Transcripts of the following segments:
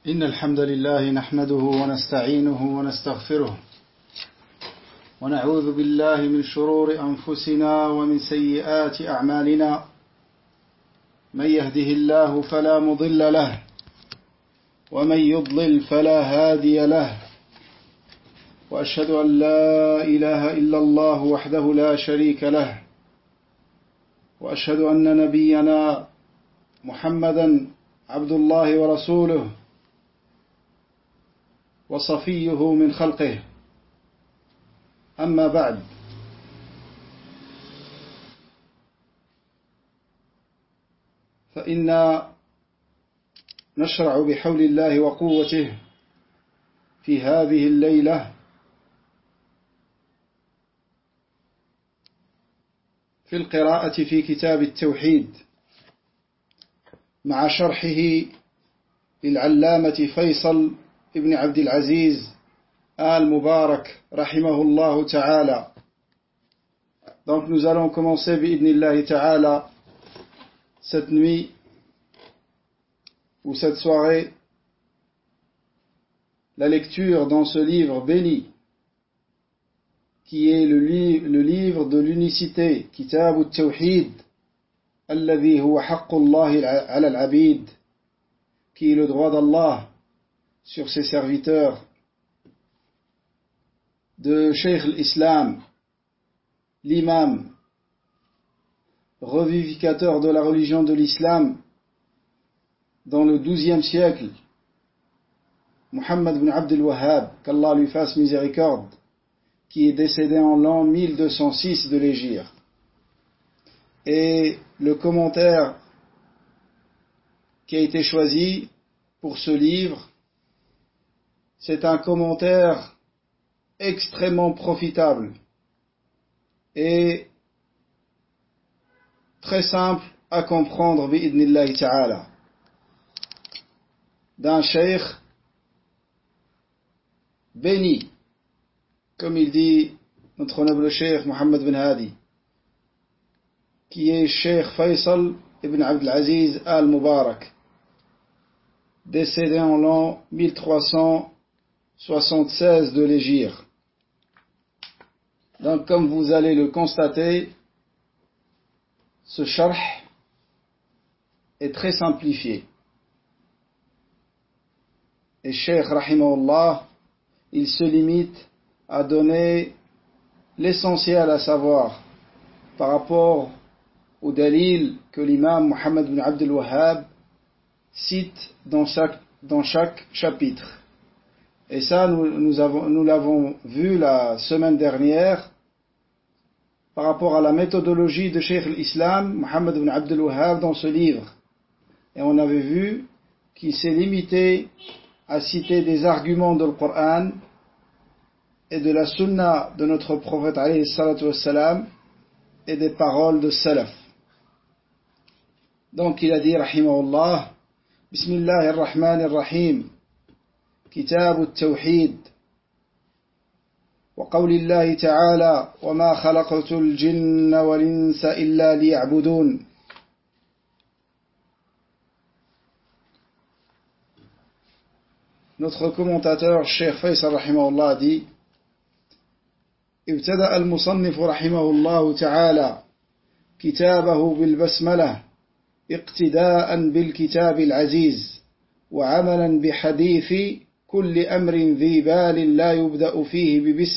إن الحمد لله نحمده ونستعينه ونستغفره ونعوذ بالله من شرور أنفسنا ومن سيئات أعمالنا من يهده الله فلا مضل له ومن يضلل فلا هادي له وأشهد أن لا إله إلا الله وحده لا شريك له وأشهد أن نبينا محمدا عبد الله ورسوله وصفيه من خلقه أما بعد فإن نشرع بحول الله وقوته في هذه الليلة في القراءة في كتاب التوحيد مع شرحه للعلامة فيصل ابن عبد العزيز آل Mubarak rahimahullah ta'ala. Donc nous allons commencer bi'idnillahi ta'ala cette nuit ou cette soirée la lecture dans ce livre béni qui est le livre de l'unicité, Kitab al-Tawhid alladhi huwa haqqullahi ala al-abid, qui est le droit d'Allah sur ses serviteurs, de Cheikh l'Islam, l'imam, revivificateur de la religion de l'Islam dans le XIIe siècle, Muhammad ibn Abdul Wahhab, qu'Allah lui fasse miséricorde, qui est décédé en l'an 1206 de l'Hégire. Et le commentaire qui a été choisi pour ce livre, c'est un commentaire extrêmement profitable et très simple à comprendre bi'idnillahi ta'ala, d'un cheikh béni, comme il dit notre noble cheikh Mohammed bin Hadi, qui est cheikh Faisal ibn Abd al-Aziz Al Mubarak, décédé en l'an 1376 de l'Hégire. Donc, comme vous allez le constater, ce sharh est très simplifié. Et Cheikh Rahimahullah, il se limite à donner l'essentiel à savoir par rapport au dalil que l'imam Muhammad bin Abdul Wahhab cite dans chaque chapitre. Et ça, nous l'avons vu la semaine dernière par rapport à la méthodologie de Cheikh l'Islam, Muhammad ibn Abdul Wahhab, dans ce livre. Et on avait vu qu'il s'est limité à citer des arguments de Coran et de la sunna de notre prophète alayhi salatu wassalam et des paroles de salaf. Donc il a dit, rahimahullah, Bismillahir Rahmanir Rahim, كتاب التوحيد وقول الله تعالى وما خلقت الجن والإنس إلا ليعبدون. Notre commentateur Cheikh Faisal rahimahullah dit ابتدأ المصنف رحمه الله تعالى كتابه بالبسملة اقتداء بالكتاب العزيز وعملا بحديث كل أمر ذي بال لا يبدأ فيه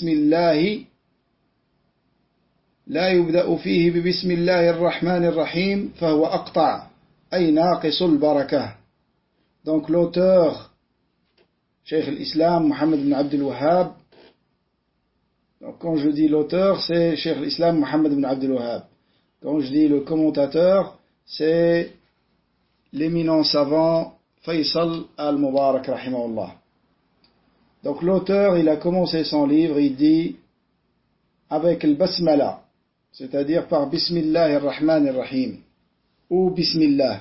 ببسم الله الرحمن الرحيم فهو أقطع أي ناقص البركة. Donc l'auteur, Cheikh l'Islam, Muhammad ibn Abdul Wahhab, donc quand je dis l'auteur, c'est Cheikh l'Islam, Muhammad ibn Abdul Wahhab. Quand je dis le commentateur, c'est l'éminent savant Faisal Al Mubarak rahimahullah. Donc l'auteur, il a commencé son livre, il dit avec le basmala, c'est-à-dire par Bismillahir Rahmanir Rahim ou Bismillah,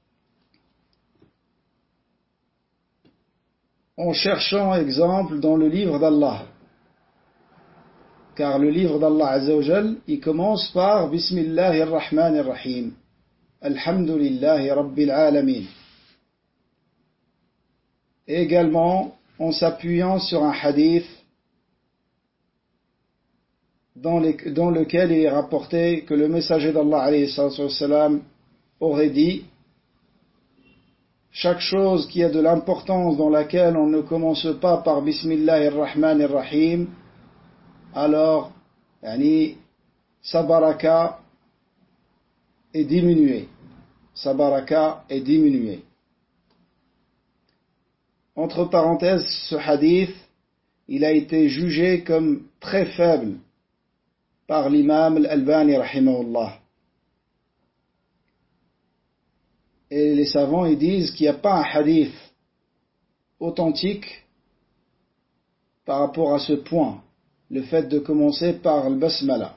en cherchant exemple dans le livre d'Allah, car le livre d'Allah Azza wa Jal, il commence par Bismillahir Rahmanir Rahim, Alhamdulillahi Rabbil Alamin. et également en s'appuyant sur un hadith dans lequel il est rapporté que le messager d'Allah alayhi salatu wassalam aurait dit: chaque chose qui a de l'importance dans laquelle on ne commence pas par Bismillahir Rahmanir Rahim, alors sa baraka est diminuée. Sa baraka est diminuée. Entre parenthèses, ce hadith, il a été jugé comme très faible par l'imam Al-Albani rahimahullah. Et les savants ils disent qu'il n'y a pas un hadith authentique par rapport à ce point, le fait de commencer par le basmala.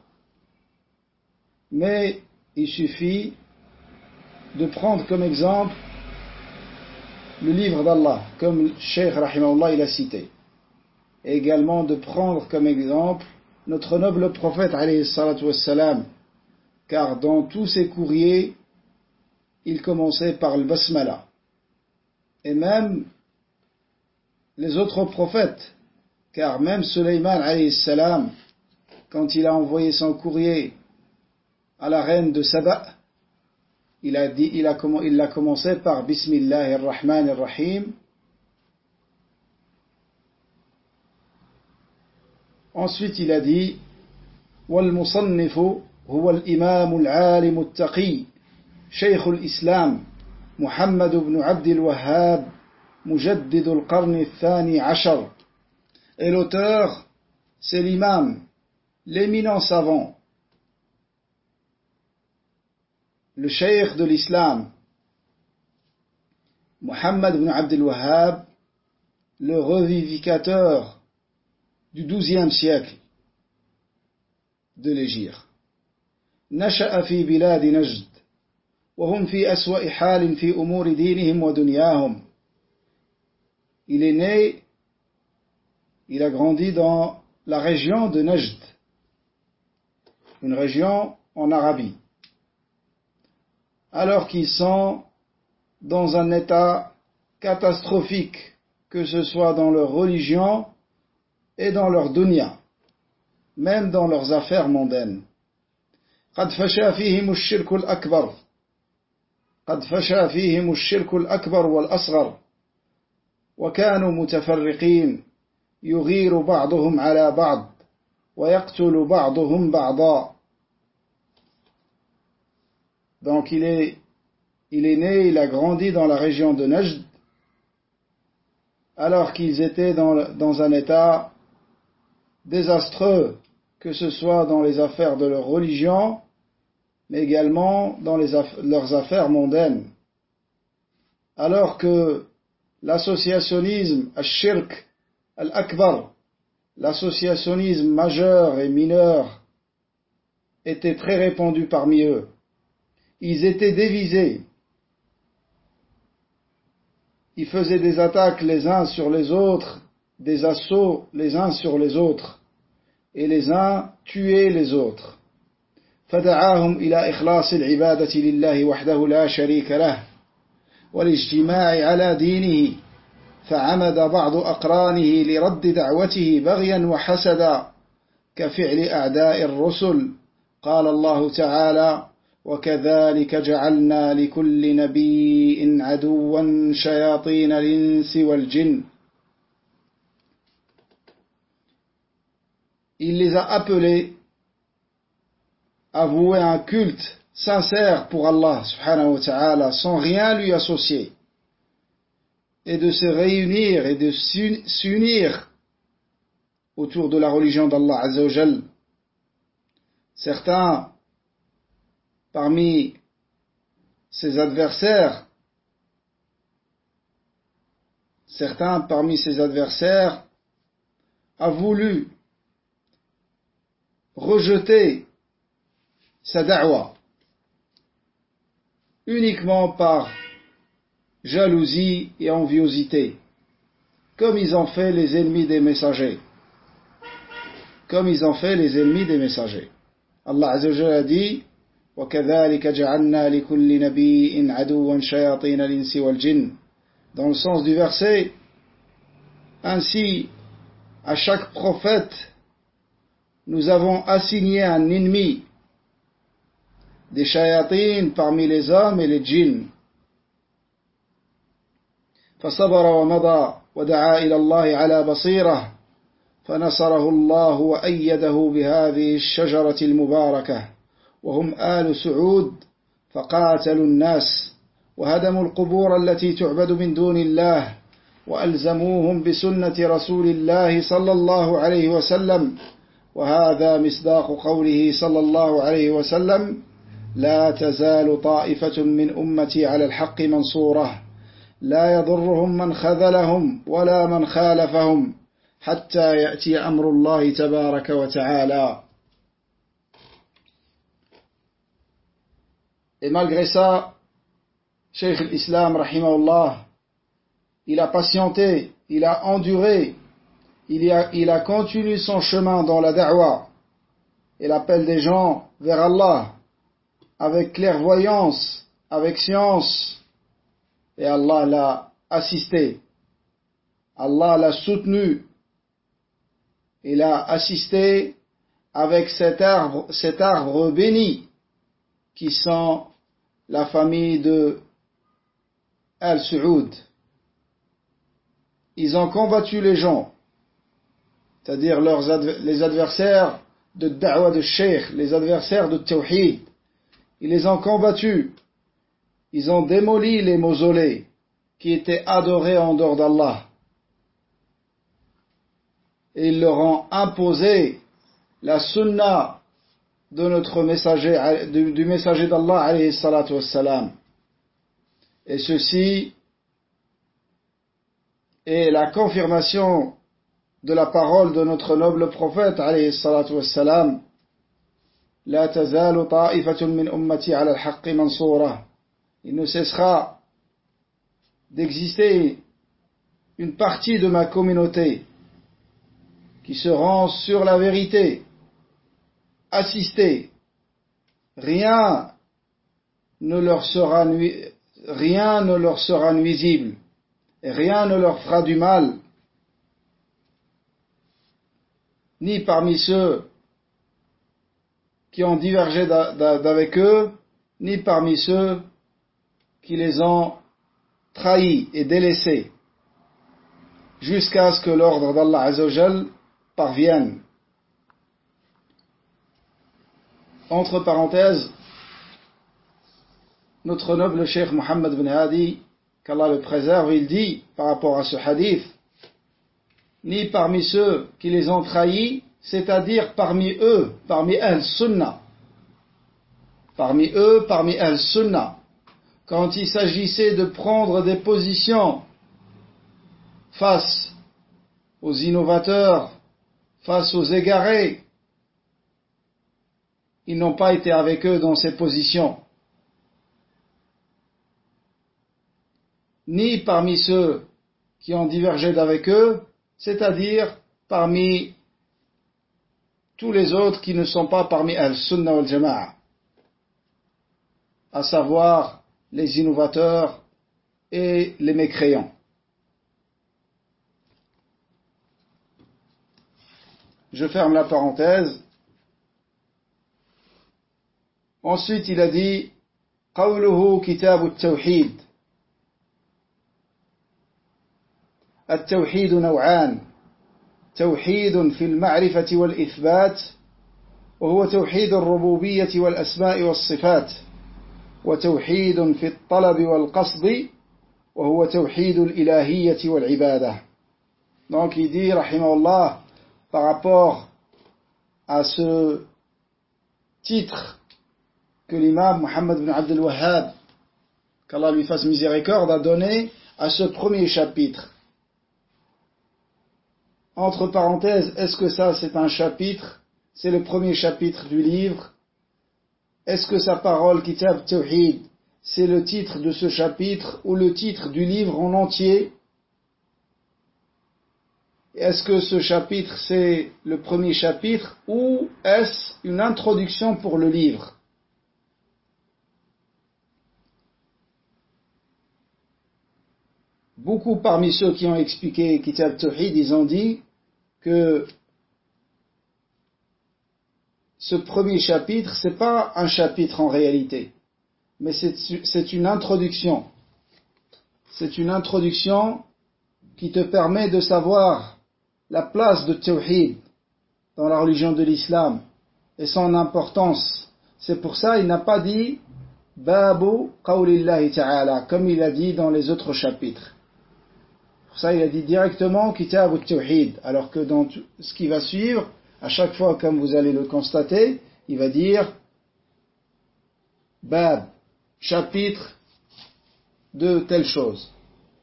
Mais il suffit de prendre comme exemple le livre d'Allah, comme le Cheikh rahimahullah il a cité, et également de prendre comme exemple notre noble prophète alayhi salatu wassalam, car dans tous ses courriers il commençait par le basmala. Et même les autres prophètes, car même Sulayman alayhi salam, quand il a envoyé son courrier à la reine de Saba, il l'a commencé par Bismillahir Rahmanir Rahim. Ensuite il a dit: Wal musannifu huwa al-imam al-alim al-taqi شيخ الإسلام محمد بن عبد الوهاب مجدد القرن الثاني عشر. Et l'auteur, c'est l'imam, l'éminent savant, le cheikh de l'islam, Muhammad ibn Abd al-Wahhab, le revivificateur du XIIe siècle de l'Hégire. نشأ في بلاد نجد وهم في أسوأ حال في أمور دينهم ودنياهم. Il est né, il a grandi dans la région de Najd, une région en Arabie, alors qu'ils sont dans un état catastrophique, que ce soit dans leur religion et dans leur dunya, même dans leurs affaires mondaines. قد فشى فيهم الشرك الأكبر قد فشى فيهم الشرك الأكبر والأصغر وكانوا متفرقين يغير بعضهم على بعض ويقتل بعضهم بعضا. Donc il est né, il a grandi dans la région de Najd, alors qu'ils étaient dans un état désastreux, que ce soit dans les affaires de leur religion, mais également dans leurs affaires mondaines. Alors que l'associationnisme, al-shirk, al-akbar, l'associationnisme majeur et mineur, était très répandu parmi eux. Ils étaient divisés. Ils faisaient des attaques les uns sur les autres, des assauts les uns sur les autres, et les uns tuaient les autres. فدعاهم إلى إخلاص العبادة لله وحده لا شريك له والاجتماع على دينه فعمد بعض أقرانه لرد دعوته بغيا وحسدا كفعل أعداء الرسل. قال الله تعالى: وكذلك جعلنا لكل نبي عدوا شياطين الإنس والجن. Il les a appelés à vouer un culte sincère pour Allah subhanahu wa ta'ala, sans rien lui associer, et de se réunir et de s'unir autour de la religion d'Allah azza wa jal. Certains parmi ses adversaires a voulu rejeter sa da'wa uniquement par jalousie et enviosité, comme ils ont fait les ennemis des messagers. Allah azza wa jalla a dit: وَكَذَلِكَ جَعَلْنَا لِكُلِّ نَبِيٍّ عَدُوًّا شَيَاطِينَ الْإِنسِ وَالْجِنِّ. Dans le sens du verset, Ainsi, à chaque prophète, nous avons assigné un ennemi, des shayatines parmi les hommes et les djinns. فصبر ومضى ودعا إلى الله على بصيرة فنصره الله وأيده بهذه الشجرة المباركة وهم آل سعود فقاتلوا الناس وهدموا القبور التي تعبد من دون الله وألزموهم بسنة رسول الله صلى الله عليه وسلم وهذا مصداق قوله صلى الله عليه وسلم لا تزال طائفة من أمتي على الحق منصورة لا يضرهم من خذلهم ولا من خالفهم حتى يأتي أمر الله تبارك وتعالى. Et malgré ça, Cheikh l'Islam, rahimahullah, il a patienté, il a enduré, il a continué son chemin dans la da'wa et l'appel des gens vers Allah avec clairvoyance, avec science, et Allah l'a assisté, Allah l'a soutenu, il a assisté avec cet arbre béni qui sont la famille de Al-Su'ud. Ils ont combattu les gens, c'est-à-dire les adversaires de Da'wa de Cheikh, les adversaires de Tawhid. Ils les ont combattus. Ils ont démoli les mausolées qui étaient adorés en dehors d'Allah. Et ils leur ont imposé la sunna de notre messager, du messager d'Allah, alayhi salatu wassalam. Et ceci est la confirmation de la parole de notre noble prophète, alayhi salatu wassalam. La tazalu ta'ifatun min ummati ala al-haqqi mansura. Il ne cessera d'exister une partie de ma communauté qui seront sur la vérité, assistés. Rien ne leur sera nuisible et rien ne leur fera du mal, ni parmi ceux qui ont divergé d'avec eux, ni parmi ceux qui les ont trahis et délaissés, jusqu'à ce que l'ordre d'Allah Azzawajal parvienne. Entre parenthèses, notre noble Cheikh Mohammed bin Hadi, qu'Allah le préserve, il dit par rapport à ce hadith, ni parmi ceux qui les ont trahis, c'est-à-dire parmi eux, parmi Ahl-Sunnah, parmi eux, parmi Ahl-Sunnah, quand il s'agissait de prendre des positions face aux innovateurs, face aux égarés, ils n'ont pas été avec eux dans ces positions. Ni parmi ceux qui ont divergé d'avec eux, c'est-à-dire parmi tous les autres qui ne sont pas parmi Al-Sunnah wal-Jama'a, à savoir les innovateurs et les mécréants. Je ferme la parenthèse. Ensuite, il a dit قوله كتاب التوحيد. التوحيد نوعان، توحيد في المعرفة والإثبات، وهو توحيد الربوبية والأسماء والصفات، وتوحيد في الطلب والقصد، وهو توحيد الإلهية والعبادة. Donc il dit, rahimahullah, par rapport à ce titre que l'imam Muhammad ibn Abdul Wahhab, qu'Allah lui fasse miséricorde, a donné à ce premier chapitre. Entre parenthèses, est-ce que ça c'est un chapitre? C'est le premier chapitre du livre? Est-ce que sa parole, Kitab Tawhid, c'est le titre de ce chapitre ou le titre du livre en entier? Est-ce que ce chapitre c'est le premier chapitre ou est-ce une introduction pour le livre? beaucoup parmi ceux qui ont expliqué Kitab Tawhid, ils ont dit que ce premier chapitre, c'est pas un chapitre en réalité, mais c'est une introduction. C'est une introduction qui te permet de savoir la place de Tawhid dans la religion de l'islam et son importance. C'est pour ça qu'il n'a pas dit Babu Qawlillahi Ta'ala, comme il a dit dans les autres chapitres. Pour ça, il a dit directement Kitab al-Tawhid, alors que dans ce qui va suivre, à chaque fois, comme vous allez le constater, il va dire Bab, chapitre de telle chose.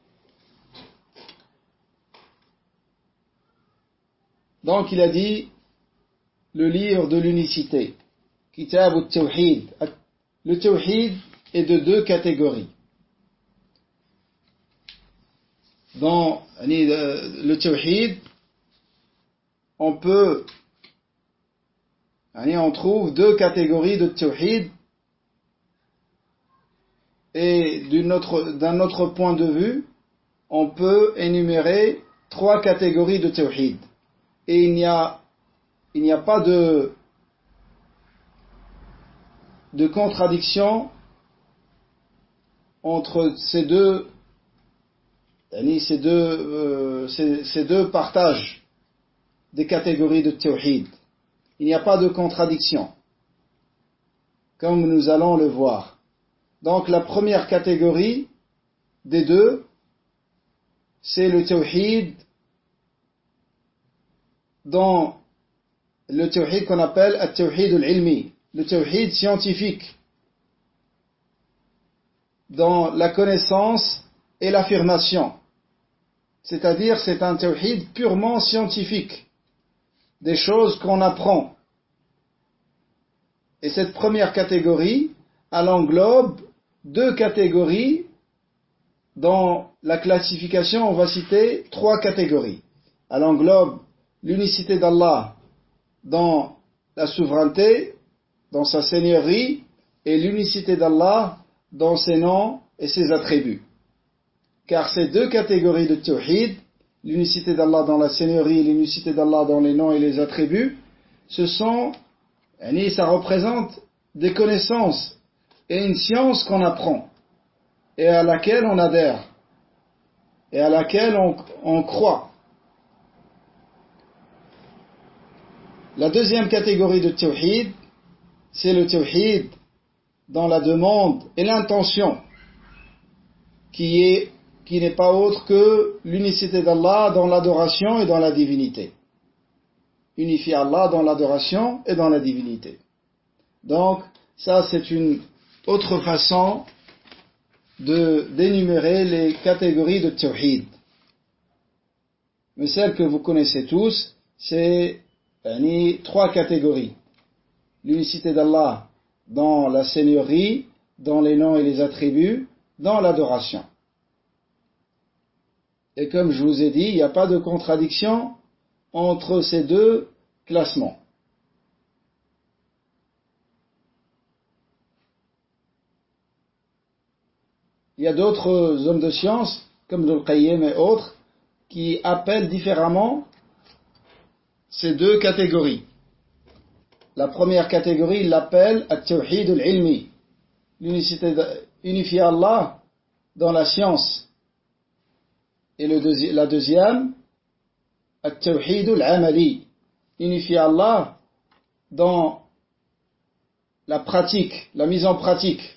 Donc il a dit le livre de l'unicité, Kitab al-Tawhid. Le Tawhid est de deux catégories. Dans le Tawhid, on trouve deux catégories de Tawhid, et d'un autre point de vue, on peut énumérer trois catégories de Tawhid. Et il n'y a pas de contradiction entre ces deux partages des catégories de Tawhid. Il n'y a pas de contradiction, comme nous allons le voir. Donc la première catégorie des deux, c'est le Tawhid qu'on appelle al-Tawhid al-Ilmi, le Tawhid scientifique, dans la connaissance et l'affirmation. C'est-à-dire, c'est un Tawhid purement scientifique, des choses qu'on apprend. Et cette première catégorie, elle englobe deux catégories. Dans la classification, on va citer trois catégories. Elle englobe l'unicité d'Allah dans la souveraineté, dans sa seigneurie, et l'unicité d'Allah dans ses noms et ses attributs. Car ces deux catégories de Tawhid, l'unicité d'Allah dans la seigneurie et l'unicité d'Allah dans les noms et les attributs, ça représente des connaissances et une science qu'on apprend et à laquelle on adhère et à laquelle on croit. La deuxième catégorie de Tawhid, c'est le Tawhid dans la demande et l'intention, qui n'est pas autre que l'unicité d'Allah dans l'adoration et dans la divinité. Unifier Allah dans l'adoration et dans la divinité. Donc, ça c'est une autre façon d'énumérer les catégories de Tawhid. Mais celle que vous connaissez tous, c'est trois catégories. L'unicité d'Allah dans la seigneurie, dans les noms et les attributs, dans l'adoration. Et comme je vous ai dit, il n'y a pas de contradiction entre ces deux classements. Il y a d'autres hommes de science, comme Ibn al-Qayyim et autres, qui appellent différemment ces deux catégories. La première catégorie, il l'appelle At-Tawhid al-Ilmi, unifier Allah dans la science. Et la deuxième, At-Tawhid al-Amali, unifier Allah dans la pratique, la mise en pratique.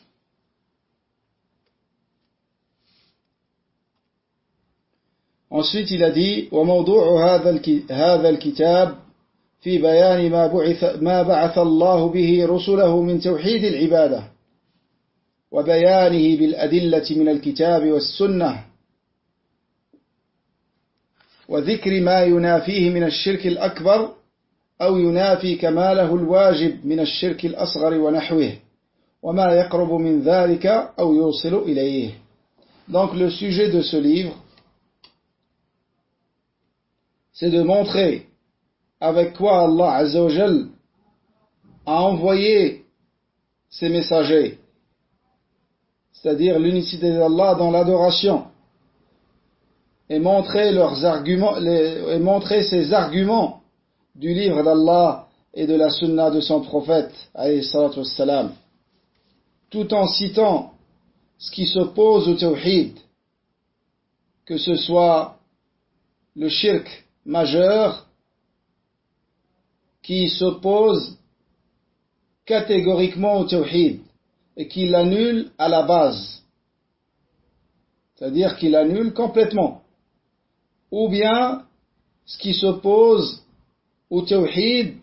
Ensuite, il a dit وموضوع هذا الكتاب في بيان ما بعث الله به رسله من توحيد العبادة وبيانه بالأدلة من الكتاب والسنة وذكر ما ينافيه من الشرك الأكبر أو ينافي كماله الواجب من الشرك الأصغر ونحوه وما يقرب من ذلك أو يوصل إليه. Donc le sujet de ce livre, c'est de montrer avec quoi Allah Azza wa Jal a envoyé ses messagers, c'est-à-dire l'unicité d'Allah dans l'adoration, et montrer leurs arguments, et montrer ces arguments du livre d'Allah et de la sunna de son prophète, alayhi salatu wassalam, tout en citant ce qui s'oppose au tawhid, que ce soit le shirk majeur qui s'oppose catégoriquement au tawhid et qui l'annule à la base, c'est-à-dire qu'il l'annule complètement, ou bien ce qui s'oppose au tawhid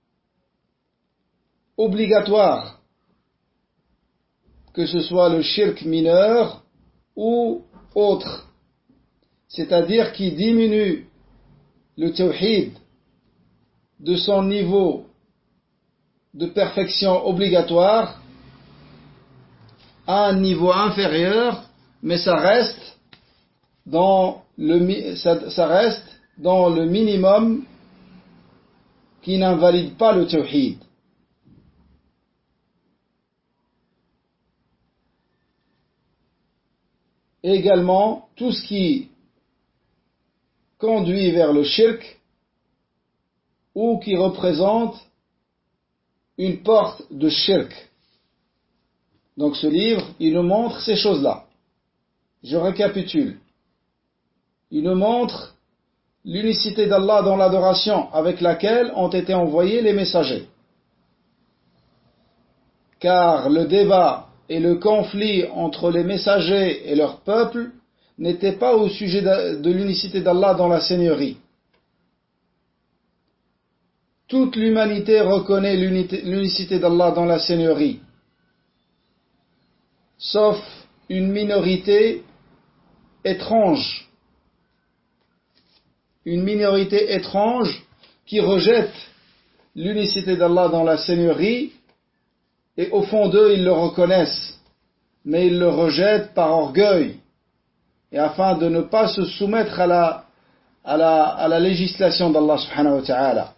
obligatoire, que ce soit le shirk mineur ou autre, c'est-à-dire qui diminue le tawhid de son niveau de perfection obligatoire à un niveau inférieur, mais ça reste dans le minimum qui n'invalide pas le tawhid. Et également tout ce qui conduit vers le shirk ou qui représente une porte de shirk. Donc ce livre, il nous montre ces choses-là. Je récapitule. Il nous montre l'unicité d'Allah dans l'adoration avec laquelle ont été envoyés les messagers. Car le débat et le conflit entre les messagers et leur peuple n'était pas au sujet de l'unicité d'Allah dans la seigneurie. Toute l'humanité reconnaît l'unicité d'Allah dans la seigneurie, sauf une minorité étrange. Une minorité étrange qui rejette l'unicité d'Allah dans la seigneurie, et au fond d'eux ils le reconnaissent, mais ils le rejettent par orgueil, et afin de ne pas se soumettre à la législation d'Allah subhanahu wa ta'ala.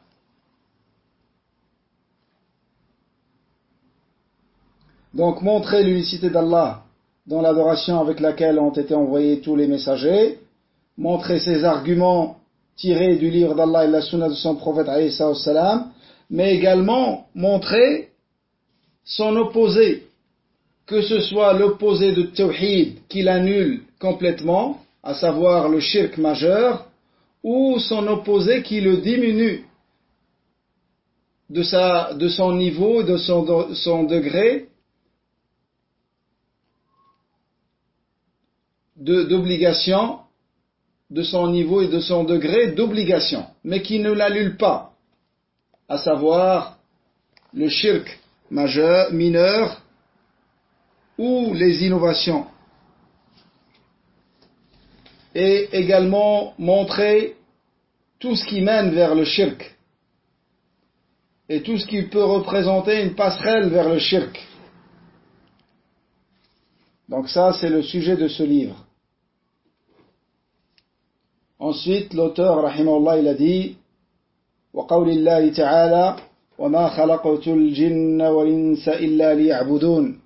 Donc montrer l'unicité d'Allah dans l'adoration avec laquelle ont été envoyés tous les messagers, montrer ses arguments tirés du livre d'Allah et de la sunna de son prophète alayhi salam, mais également montrer son opposé, que ce soit l'opposé de tawhid qui l'annule complètement, à savoir le shirk majeur, ou son opposé qui le diminue de son niveau, de son degré d'obligation, de son niveau et de son degré d'obligation, mais qui ne l'annule pas, à savoir le shirk majeur, mineur, ou les innovations. Et également montrer tout ce qui mène vers le shirk, et tout ce qui peut représenter une passerelle vers le shirk. Donc ça, c'est le sujet de ce livre. Ensuite, l'auteur, rahimahullah, il a dit وَقَوْلِ اللَّهِ تَعَالَى وَمَا خَلَقْتُ الْجِنَّ وَالْإِنسَ إِلَّا لِيَعْبُدُونَ.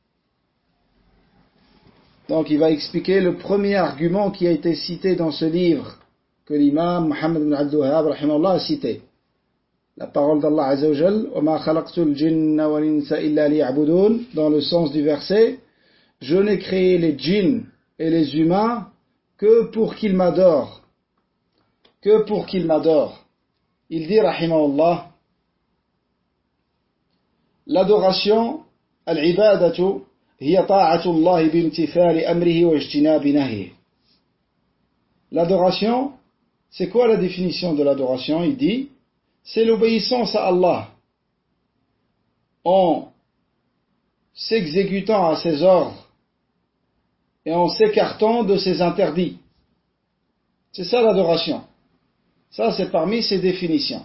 Donc il va expliquer le premier argument qui a été cité dans ce livre, que l'imam Muhammad ibn Abdul Wahhab, rahimahullah, a cité. La parole d'Allah Azza wa Jal, وَمَا خَلَقْتُ الْجِنَّ وَالْإِنسَ إِلَّا لِيَعْبُدُونَ, dans le sens du verset, je n'ai créé les djinns et les humains que pour qu'ils m'adorent. Que pour qu'ils m'adorent. Il dit, rahimahullah, l'adoration, al-ibadatu, hiya ta'atullah bimtithali amrihi wa ijtinabi nahyihi. L'adoration, c'est quoi la définition de l'adoration? Il dit, c'est l'obéissance à Allah en s'exécutant à ses ordres et en s'écartant de ses interdits. C'est ça l'adoration. Ça, c'est parmi ses définitions.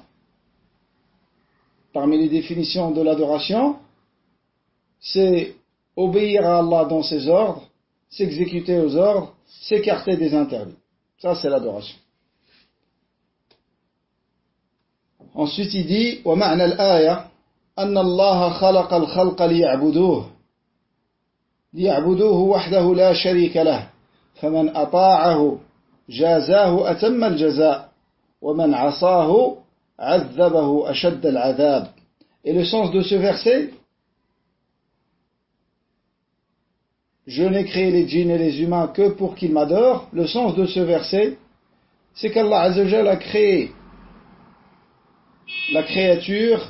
Parmi les définitions de l'adoration, c'est obéir à Allah dans ses ordres, s'exécuter aux ordres, s'écarter des interdits. Ça, c'est l'adoration. Ensuite, il dit وَمَعْنَى الْآيَةِ أَنَّ اللَّهَ خَلَقَ الْخَلْقَ لِيَعْبُدُوهُ لِيَعْبُدُوهُ وَحْدَهُ لَا شَرِيكَ لَهُ فَمَنْ أَطَاعَهُ جازاه أتم الجزاء ومن عصاه عذبه أشد العذاب. Et le sens de ce verset, je n'ai créé les djinns et les humains que pour qu'ils m'adorent. Le sens de ce verset, c'est qu'Allah Azza wa Jalla a créé la créature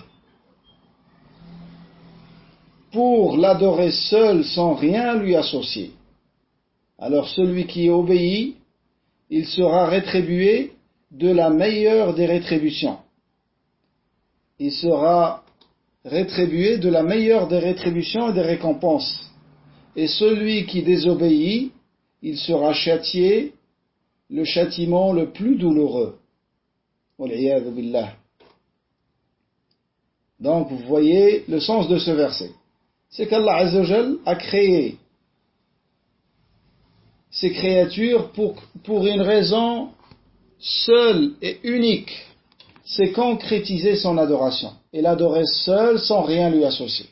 pour l'adorer seul sans rien lui associer. Alors celui qui obéit, il sera rétribué de la meilleure des rétributions. Il sera rétribué de la meilleure des rétributions et des récompenses. Et celui qui désobéit, il sera châtié le châtiment le plus douloureux. Wal'iyadhu billah. Donc vous voyez le sens de ce verset. C'est qu'Allah Azza wa Jal a créé ces créatures pour une raison seule et unique. C'est concrétiser son adoration. Et l'adorer seul sans rien lui associer.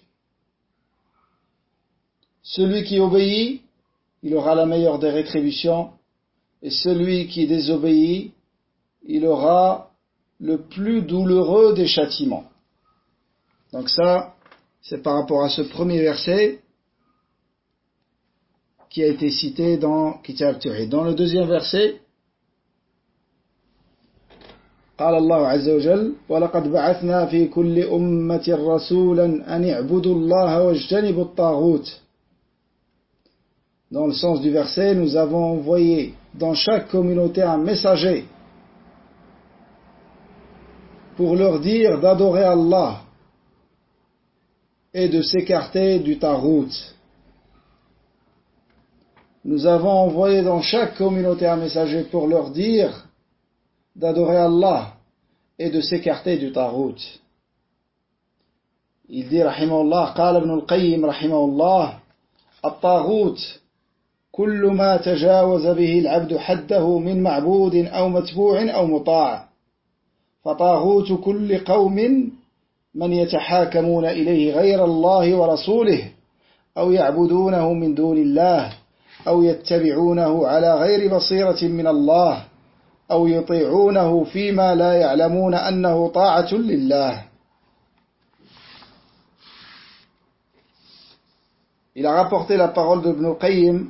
Celui qui obéit, il aura la meilleure des rétributions, et celui qui désobéit, il aura le plus douloureux des châtiments. Donc ça, c'est par rapport à ce premier verset qui a été cité dans Kitab Tawhid. Dans le deuxième verset, قال الله عز وجل ولقد بعثنا في كل أمة رسولا أن اعبدوا الله واجتنبوا الطاغوت. Dans le sens du verset, nous avons envoyé dans chaque communauté un messager pour leur dire d'adorer Allah et de s'écarter du tarout. Nous avons envoyé dans chaque communauté un messager pour leur dire d'adorer Allah et de s'écarter du tarout. Il dit, rahimahullah, قال ابن القيم رحمه الله الطاغوت كل ما تجاوز به العبد حده من معبود أو متبوع أو مطاع فطاغوت كل قوم من يتحاكمون إليه غير الله ورسوله أو يعبدونه من دون الله أو يتبعونه على غير بصيرة من الله أو يطيعونه فيما لا يعلمون أنه طاعة لله. Il a rapporté la parole de Ibn Qayyim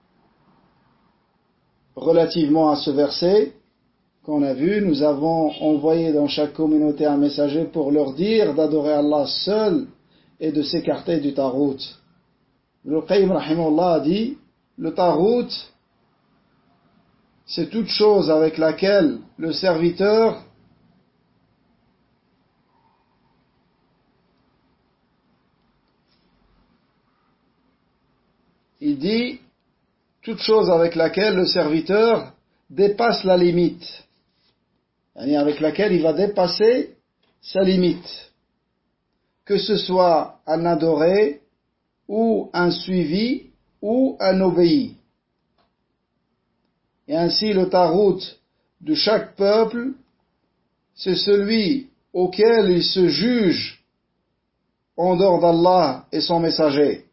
relativement à ce verset qu'on a vu. Nous avons envoyé dans chaque communauté un messager pour leur dire d'adorer Allah seul et de s'écarter du tarout. Ibn Qayyim rahimahullah a dit, le tarout, c'est toute chose avec laquelle le serviteur il dit toute chose avec laquelle le serviteur dépasse la limite, avec laquelle il va dépasser sa limite, que ce soit un adoré ou un suivi ou un obéi. Et ainsi le tarout de chaque peuple, c'est celui auquel il se juge en dehors d'Allah et son messager.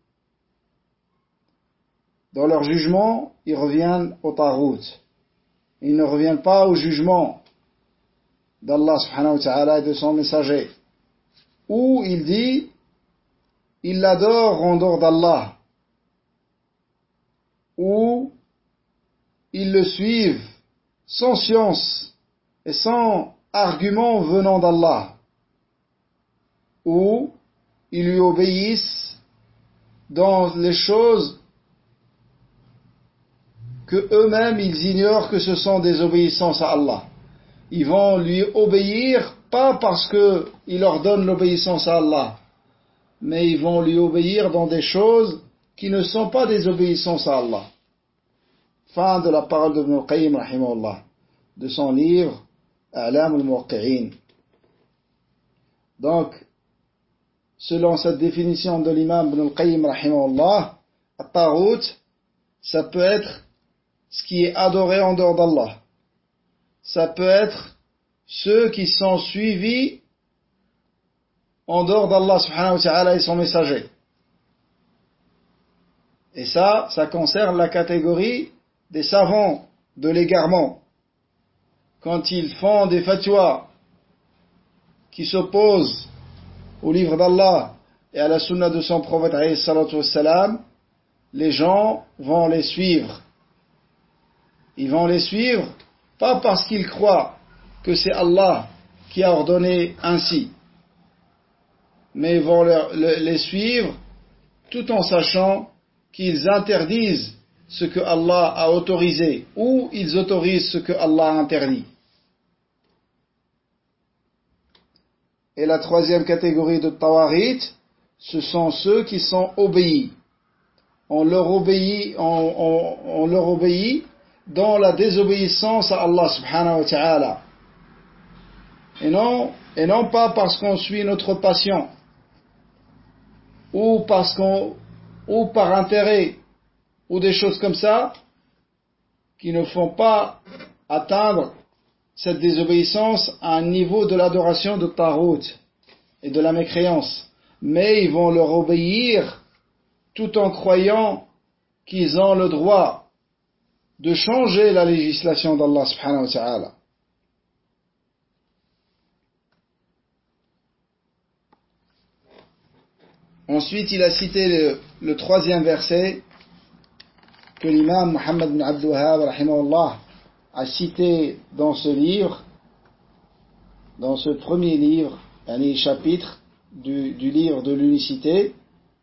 Dans leur jugement, ils reviennent au tarout. Ils ne reviennent pas au jugement d'Allah subhanahu wa ta'ala et de son messager. Ou il dit, ils l'adorent en dehors d'Allah. Ou ils le suivent sans science et sans argument venant d'Allah. Ou ils lui obéissent dans les choses que eux-mêmes ils ignorent que ce sont des obéissances à Allah. Ils vont lui obéir pas parce qu'il leur donne l'obéissance à Allah, mais ils vont lui obéir dans des choses qui ne sont pas des obéissances à Allah. Fin de la parole de Ibn Qayyim rahimahullah, de son livre A'lam al-Muwaqqi'in. Donc, selon cette définition de l'imam Ibn Qayyim rahimahullah, at-tarout, ça peut être ce qui est adoré en dehors d'Allah. Ça peut être ceux qui sont suivis en dehors d'Allah subhanahu wa ta'ala et son messager. Et ça concerne la catégorie des savants de l'égarement, quand ils font des fatwas qui s'opposent au livre d'Allah et à la sunna de son prophète alayhi salatu wassalam, les gens vont les suivre. Ils vont les suivre pas parce qu'ils croient que c'est Allah qui a ordonné ainsi, mais ils vont les suivre tout en sachant qu'ils interdisent ce que Allah a autorisé ou ils autorisent ce que Allah a interdit. Et la troisième catégorie de tawarit, ce sont ceux qui sont obéis. On leur obéit dans la désobéissance à Allah subhanahu wa ta'ala. Et non pas parce qu'on suit notre passion, ou par intérêt, ou des choses comme ça, qui ne font pas atteindre cette désobéissance à un niveau de l'adoration de Tarout et de la mécréance. Mais ils vont leur obéir tout en croyant qu'ils ont le droit de changer la législation d'Allah subhanahu wa ta'ala. Ensuite, il a cité le troisième verset que l'imam Muhammad bin Abdul Wahhab rahimahullah a cité dans ce livre, dans ce premier livre, un chapitre du livre de l'unicité.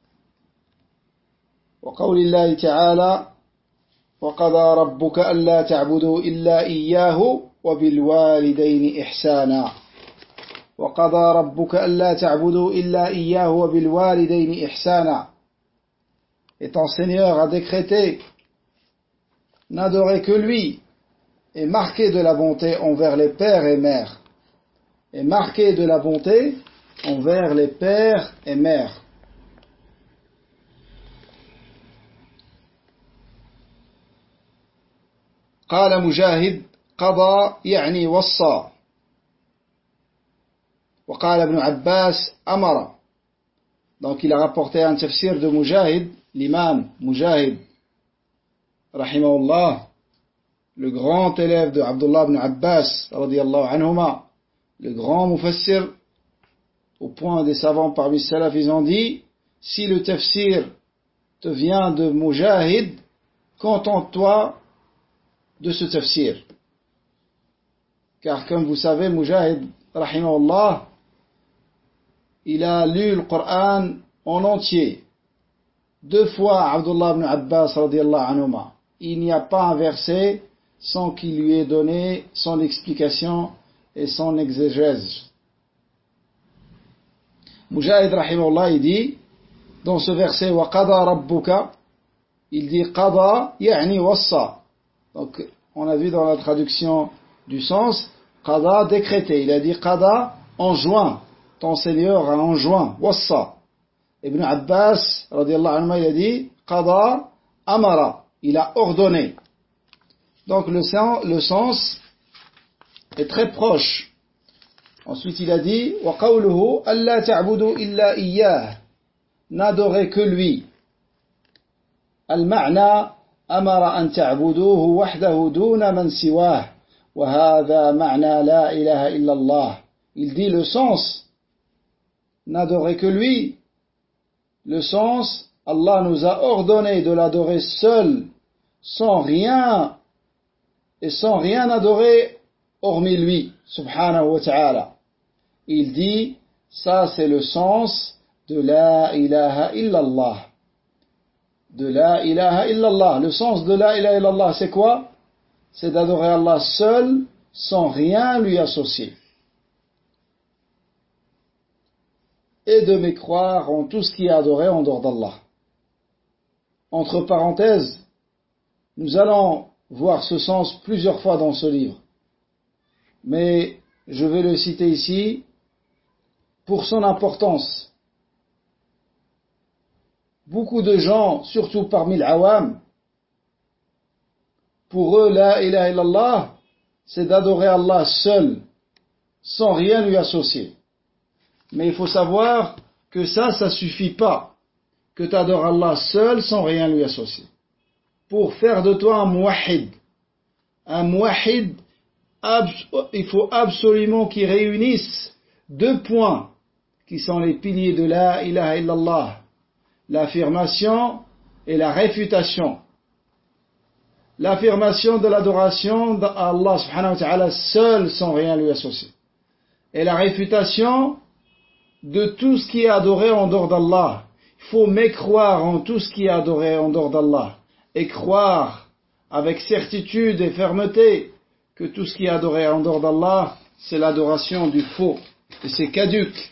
وقول الله تعالى وقضى ربك ألا تعبدوا إلا إياه وبالوالدين إحسانا وقضى ربك ألا تعبدوا إلا إياه وبالوالدين إحسانا. Et ton Seigneur a décrété, n'adorez que lui, et marquez de la bonté envers les pères et mères. Et marquez de la bonté envers les pères et mères. قال مجاهد قضى يعني وصى وقال ابن عباس أمر. Donc il a rapporté un tafsir de Mujahid, l'imam Mujahid rahimahullah, le grand élève de Abdullah ibn Abbas radiyallahu anhuma, le grand mufassir, au point des savants parmi salaf, ils ont dit, si le tafsir te vient de Mujahid, contente-toi de ce tafsir. Car comme vous savez, Mujahid rahimahullah, il a lu le Coran en entier. 2 fois Abdullah ibn Abbas radiyallahu anhuma. Il n'y a pas un verset sans qu'il lui ait donné son explication et son exégèse. Mujahid rahimahullah, il dit dans ce verset wa qada rabbuka, il dit qada yani wassa. Donc on a vu dans la traduction du sens qada décrété, il a dit qada enjoint, ton Seigneur a enjoint, wassa. Ibn Abbas radiyallahu anhu, il a dit qada amara, il a ordonné. Donc le sens est très proche. Ensuite il a dit wa qawluhu alla ta'budu illa iyyah, n'adorez que lui. Al-ma'na amara an ta'buduhu wahdahu duna man siwah wa hadha ma'na la ilaha illa Allah. Il dit le sens, n'adorez que lui. Le sens, Allah nous a ordonné de l'adorer seul, sans rien adorer hormis lui, subhanahu wa ta'ala. Il dit, ça c'est le sens de la ilaha illallah. De la ilaha illallah. Le sens de la ilaha illallah, c'est quoi? C'est d'adorer Allah seul, sans rien lui associer. Et de mécroire en tout ce qui est adoré en dehors d'Allah. Entre parenthèses, nous allons voir ce sens plusieurs fois dans ce livre. Mais je vais le citer ici pour son importance. Beaucoup de gens, surtout parmi l'awam, pour eux, la ilaha illallah, c'est d'adorer Allah seul, sans rien lui associer. Mais il faut savoir que ça suffit pas, que tu adores Allah seul, sans rien lui associer. Pour faire de toi un muwahhid, Un muwahhid, il faut absolument qu'il réunisse deux points qui sont les piliers de la ilaha illallah, l'affirmation et la réfutation. L'affirmation de l'adoration d'Allah subhanahu wa ta'ala seul sans rien lui associer. Et la réfutation de tout ce qui est adoré en dehors d'Allah. Il faut mécroire en tout ce qui est adoré en dehors d'Allah. Et croire avec certitude et fermeté que tout ce qui est adoré en dehors d'Allah, c'est l'adoration du faux. Et c'est caduc.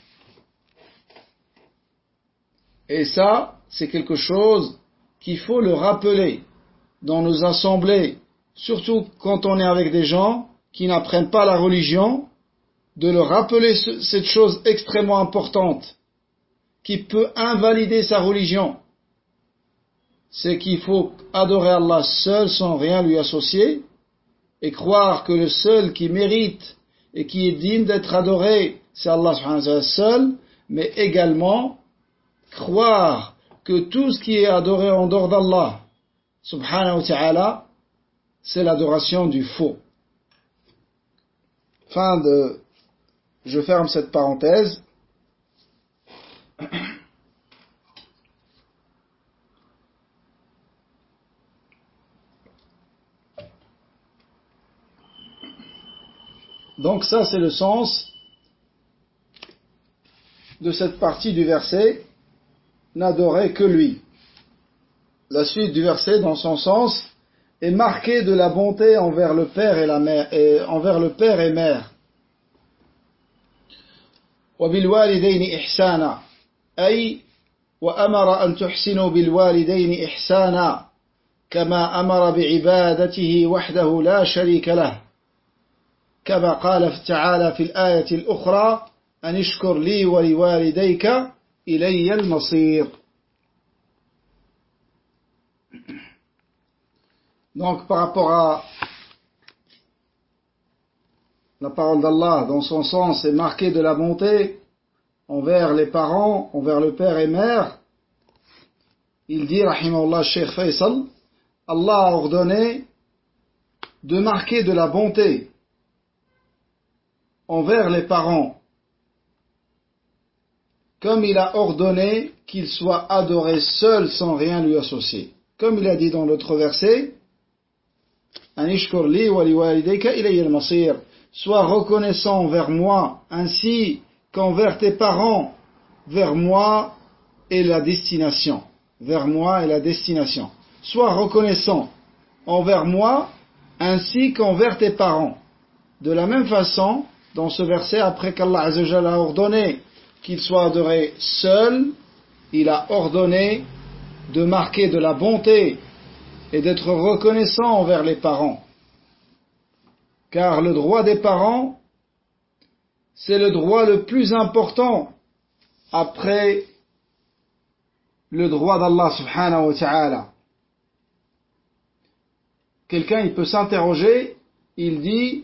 Et ça, c'est quelque chose qu'il faut le rappeler dans nos assemblées, surtout quand on est avec des gens qui n'apprennent pas la religion, de leur rappeler cette chose extrêmement importante qui peut invalider sa religion. C'est qu'il faut adorer Allah seul sans rien lui associer et croire que le seul qui mérite et qui est digne d'être adoré, c'est Allah subhanahu wa ta'ala seul, mais également croire que tout ce qui est adoré en dehors d'Allah subhanahu wa ta'ala, c'est l'adoration du faux. Je ferme cette parenthèse. Donc ça, c'est le sens de cette partie du verset, n'adorer que lui. La suite du verset, dans son sens, est marquée de la bonté envers le père et la mère, envers le père et mère. وبالوالدين إحسانا أي وأمر أن تحسنوا بالوالدين إحسانا كما أمر بعبادته وحده لا شريك له كما قال تعالى في الآية الأخرى أن اشكر لي ولوالديك إلي المصير. Donc par rapport à la parole d'Allah, dans son sens, est marquée de la bonté envers les parents, envers le père et mère. Il dit, rahimahullah, Cheikh Faisal, Allah a ordonné de marquer de la bonté envers les parents, comme il a ordonné qu'ils soient adorés seuls sans rien lui associer. Comme il a dit dans l'autre verset, Anishkur li wa liwalidayka ilayya al-masir. Sois reconnaissant envers moi, ainsi qu'envers tes parents, vers moi et la destination. Vers moi et la destination. Sois reconnaissant envers moi, ainsi qu'envers tes parents. De la même façon, dans ce verset, après qu'Allah Azza wa Jalla a ordonné qu'il soit adoré seul, il a ordonné de marquer de la bonté et d'être reconnaissant envers les parents. Car le droit des parents, c'est le droit le plus important après le droit d'Allah subhanahu wa ta'ala. Quelqu'un, il peut s'interroger, il dit,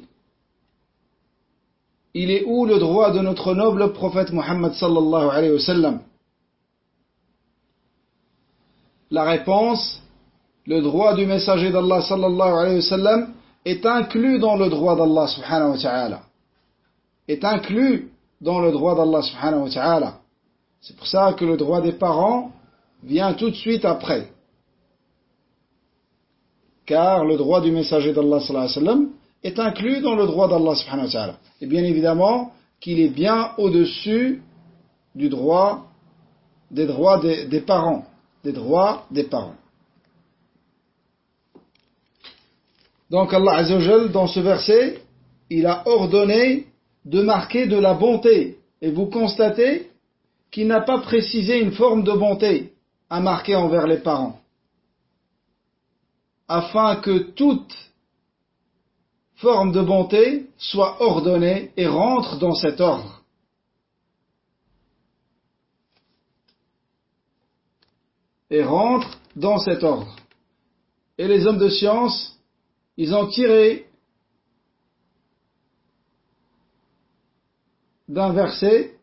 il est où le droit de notre noble prophète Muhammad sallallahu alayhi wa sallam? La réponse, le droit du messager d'Allah sallallahu alayhi wa sallam est inclus dans le droit d'Allah subhanahu wa ta'ala. Est inclus dans le droit d'Allah subhanahu wa ta'ala. C'est pour ça que le droit des parents vient tout de suite après. Car le droit du messager d'Allah sallallahu alayhi wa sallam est inclus dans le droit d'Allah subhanahu wa ta'ala. Et bien évidemment qu'il est bien au-dessus du droit, des droits des parents. Des droits des parents. Donc Allah Azza wa Jal, dans ce verset, il a ordonné de marquer de la bonté. Et vous constatez qu'il n'a pas précisé une forme de bonté à marquer envers les parents. Afin que toute forme de bonté soit ordonnée et rentre dans cet ordre. Et rentre dans cet ordre. Et les hommes de science, ils ont tiré d'un verset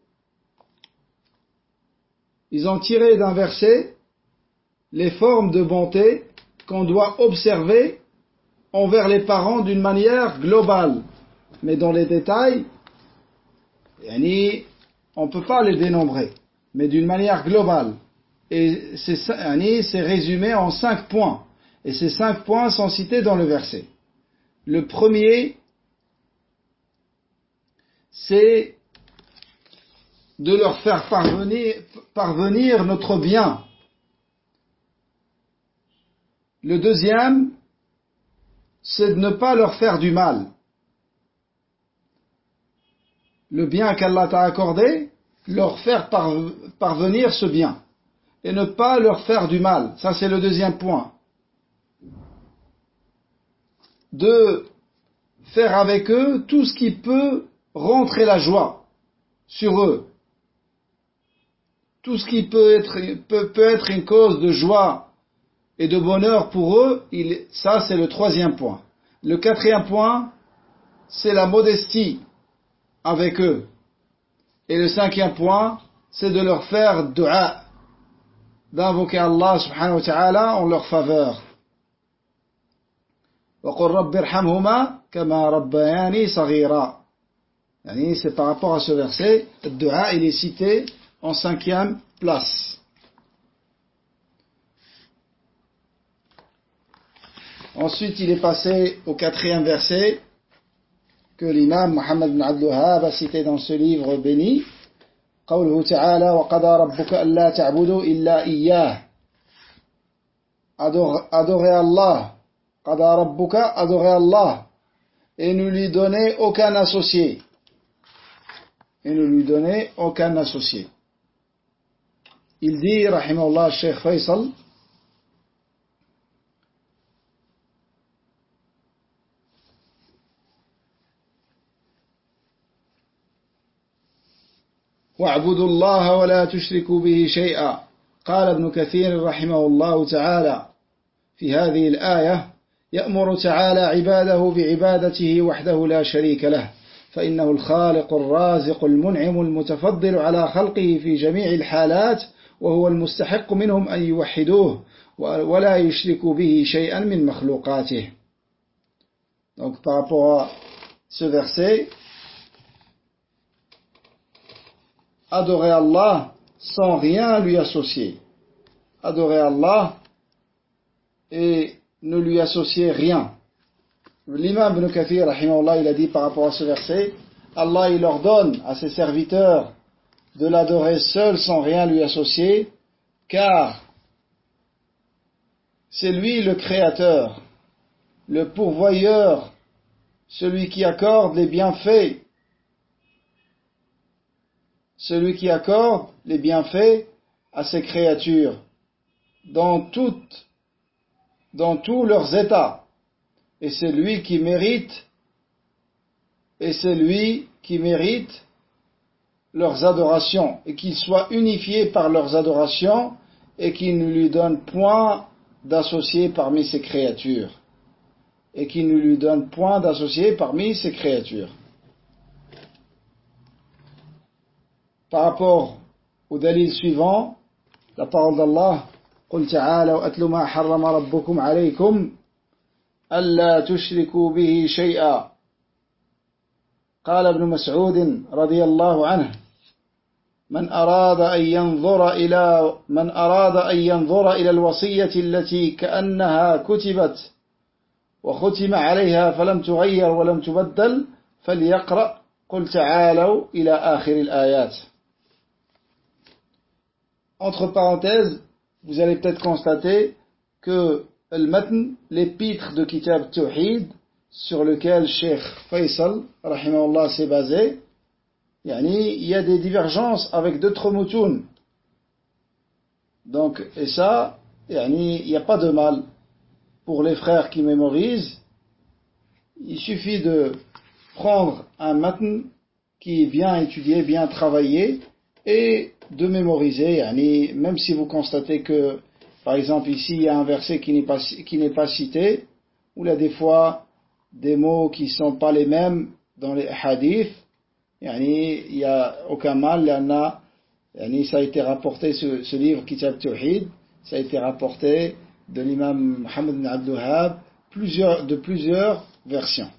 les formes de bonté qu'on doit observer envers les parents d'une manière globale. Mais dans les détails, on ne peut pas les dénombrer, mais d'une manière globale. Et c'est résumé en 5 points. Et ces 5 points sont cités dans le verset. Le premier, c'est de leur faire parvenir notre bien. Le deuxième, c'est de ne pas leur faire du mal. Le bien qu'Allah t'a accordé, leur faire parvenir ce bien. Et ne pas leur faire du mal. Ça, c'est le deuxième point. De faire avec eux tout ce qui peut rentrer la joie sur eux. Tout ce qui peut être une cause de joie et de bonheur pour eux, ça c'est le troisième point. Le quatrième point, c'est la modestie avec eux. Et le cinquième point, c'est de leur faire dua, d'invoquer Allah subhanahu wa ta'ala en leur faveur. وَقُلْ رَبِّ ارْحَمْهُمَا كَمَا رَبَّيَانِي صَغِيرًا. C'est par rapport à ce verset, le dua il est cité en 5e place. Ensuite, il est passé au 4e verset que l'imam Muhammad ibn Abdul Wahhab a cité dans ce livre béni. قوله تعالى وقضى ربك ألا تعبدوا إلا إياه. Adorez Allah. قضى ربك, adorez Allah. Et ne lui donnez aucun associé. Et ne lui donnez aucun associé. Il dit, rahimahullah, Cheikh Faisal, واعبدوا الله ولا تشركوا به شيئا. قال ابن كثير رحمه الله تعالى في هذه الآية يأمر تعالى عباده بعبادته وحده لا شريك له فإنه الخالق الرازق المنعم المتفضل على خلقه في جميع الحالات وهو المستحق منهم أن يوحدوه ولا يشركوا به شيئا من مخلوقاته. Donc par rapport à ce verset, adorer Allah sans rien lui associer. Adorer Allah et ne lui associer rien. L'imam Ibn Kathir, rahimahullah, il a dit par rapport à ce verset, Allah il ordonne à ses serviteurs de l'adorer seul sans rien lui associer, car c'est lui le créateur, le pourvoyeur, celui qui accorde les bienfaits, celui qui accorde les bienfaits à ses créatures dans tous leurs états. Et c'est lui qui mérite leurs adorations, et qu'ils soient unifiés par leurs adorations, et qu'ils ne lui donnent point d'associés parmi ses créatures. Et qu'ils ne lui donnent point d'associés parmi ses créatures. Par rapport au dalil suivant, la parole d'Allah, قُلْ تَعَالَوْا أَتْلُ مَا حَرَّمَ رَبُّكُمْ عَلَيْكُمْ أَلَّا تُشْرِكُوا بِهِ شَيْئًا. قال ابن مسعود رضي الله عنه من أراد أن ينظر إلى الوصية التي كأنها كتبت وختم عليها فلم تغير ولم تبدل فليقرأ قل تعالوا إلى آخر الآيات. Entre parenthèses, vous allez peut-être constater que l'épître de Kitab Tawhid, sur lequel Cheikh Faisal, rahimahullah, s'est basé, il y a des divergences avec d'autres moutoun. Donc, et ça, il n'y a pas de mal pour les frères qui mémorisent. Il suffit de prendre un matn qui est bien étudié, bien travaillé, et de mémoriser, même si vous constatez que, par exemple, ici, il y a un verset qui n'est pas cité, ou là, des fois, des mots qui ne sont pas les mêmes dans les hadiths, il n'y a aucun mal, ça a été rapporté, ce livre, Kitab Tawhid, ça a été rapporté de l'imam Muhammad ibn Abdul Wahhab, plusieurs versions.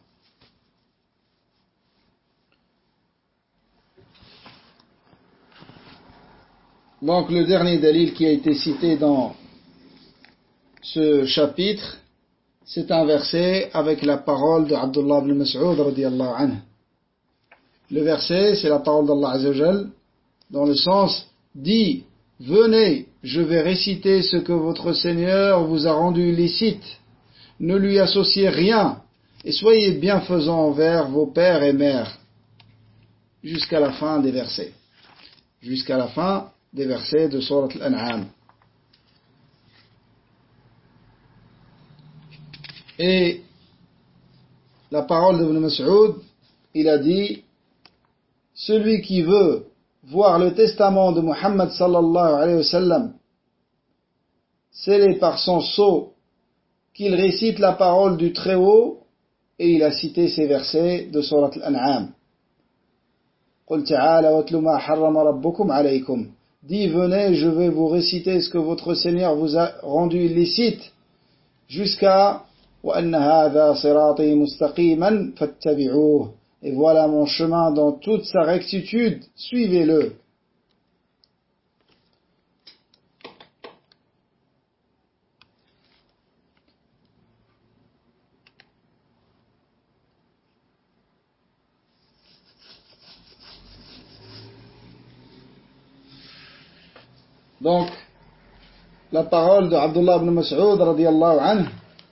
Donc le dernier dalil qui a été cité dans ce chapitre, c'est un verset avec la parole de Abdullah ibn Mas'ud radiyallahu anhu. Le verset, c'est la parole d'Allah Azza wa Jal, dans le sens, dit, venez, je vais réciter ce que votre Seigneur vous a rendu licite, ne lui associez rien, et soyez bienfaisants envers vos pères et mères, jusqu'à la fin des versets. Jusqu'à la fin des versets de Surat Al-An'am. Et la parole de Ibn Mas'ud, il a dit, celui qui veut voir le testament de Muhammad sallallahu alayhi wa sallam, scellé par son sceau, qu'il récite la parole du Très-Haut, et il a cité ces versets de Surat Al-An'am. قُلْ تَعَالَ وَاتْلُ مَا حَرَّمَ رَبُّكُمْ عَلَيْكُمْ. Dis, venez, je vais vous réciter ce que votre Seigneur vous a rendu illicite, jusqu'à وَأَنَّ هَذَا صِرَاطِي مُسْتَقِيمًا فَاتَّبِعُوهُ. Et voilà mon chemin dans toute sa rectitude, suivez-le. Donc, la parole de Abdullah ibn Mas'ud radiyallahu anhu,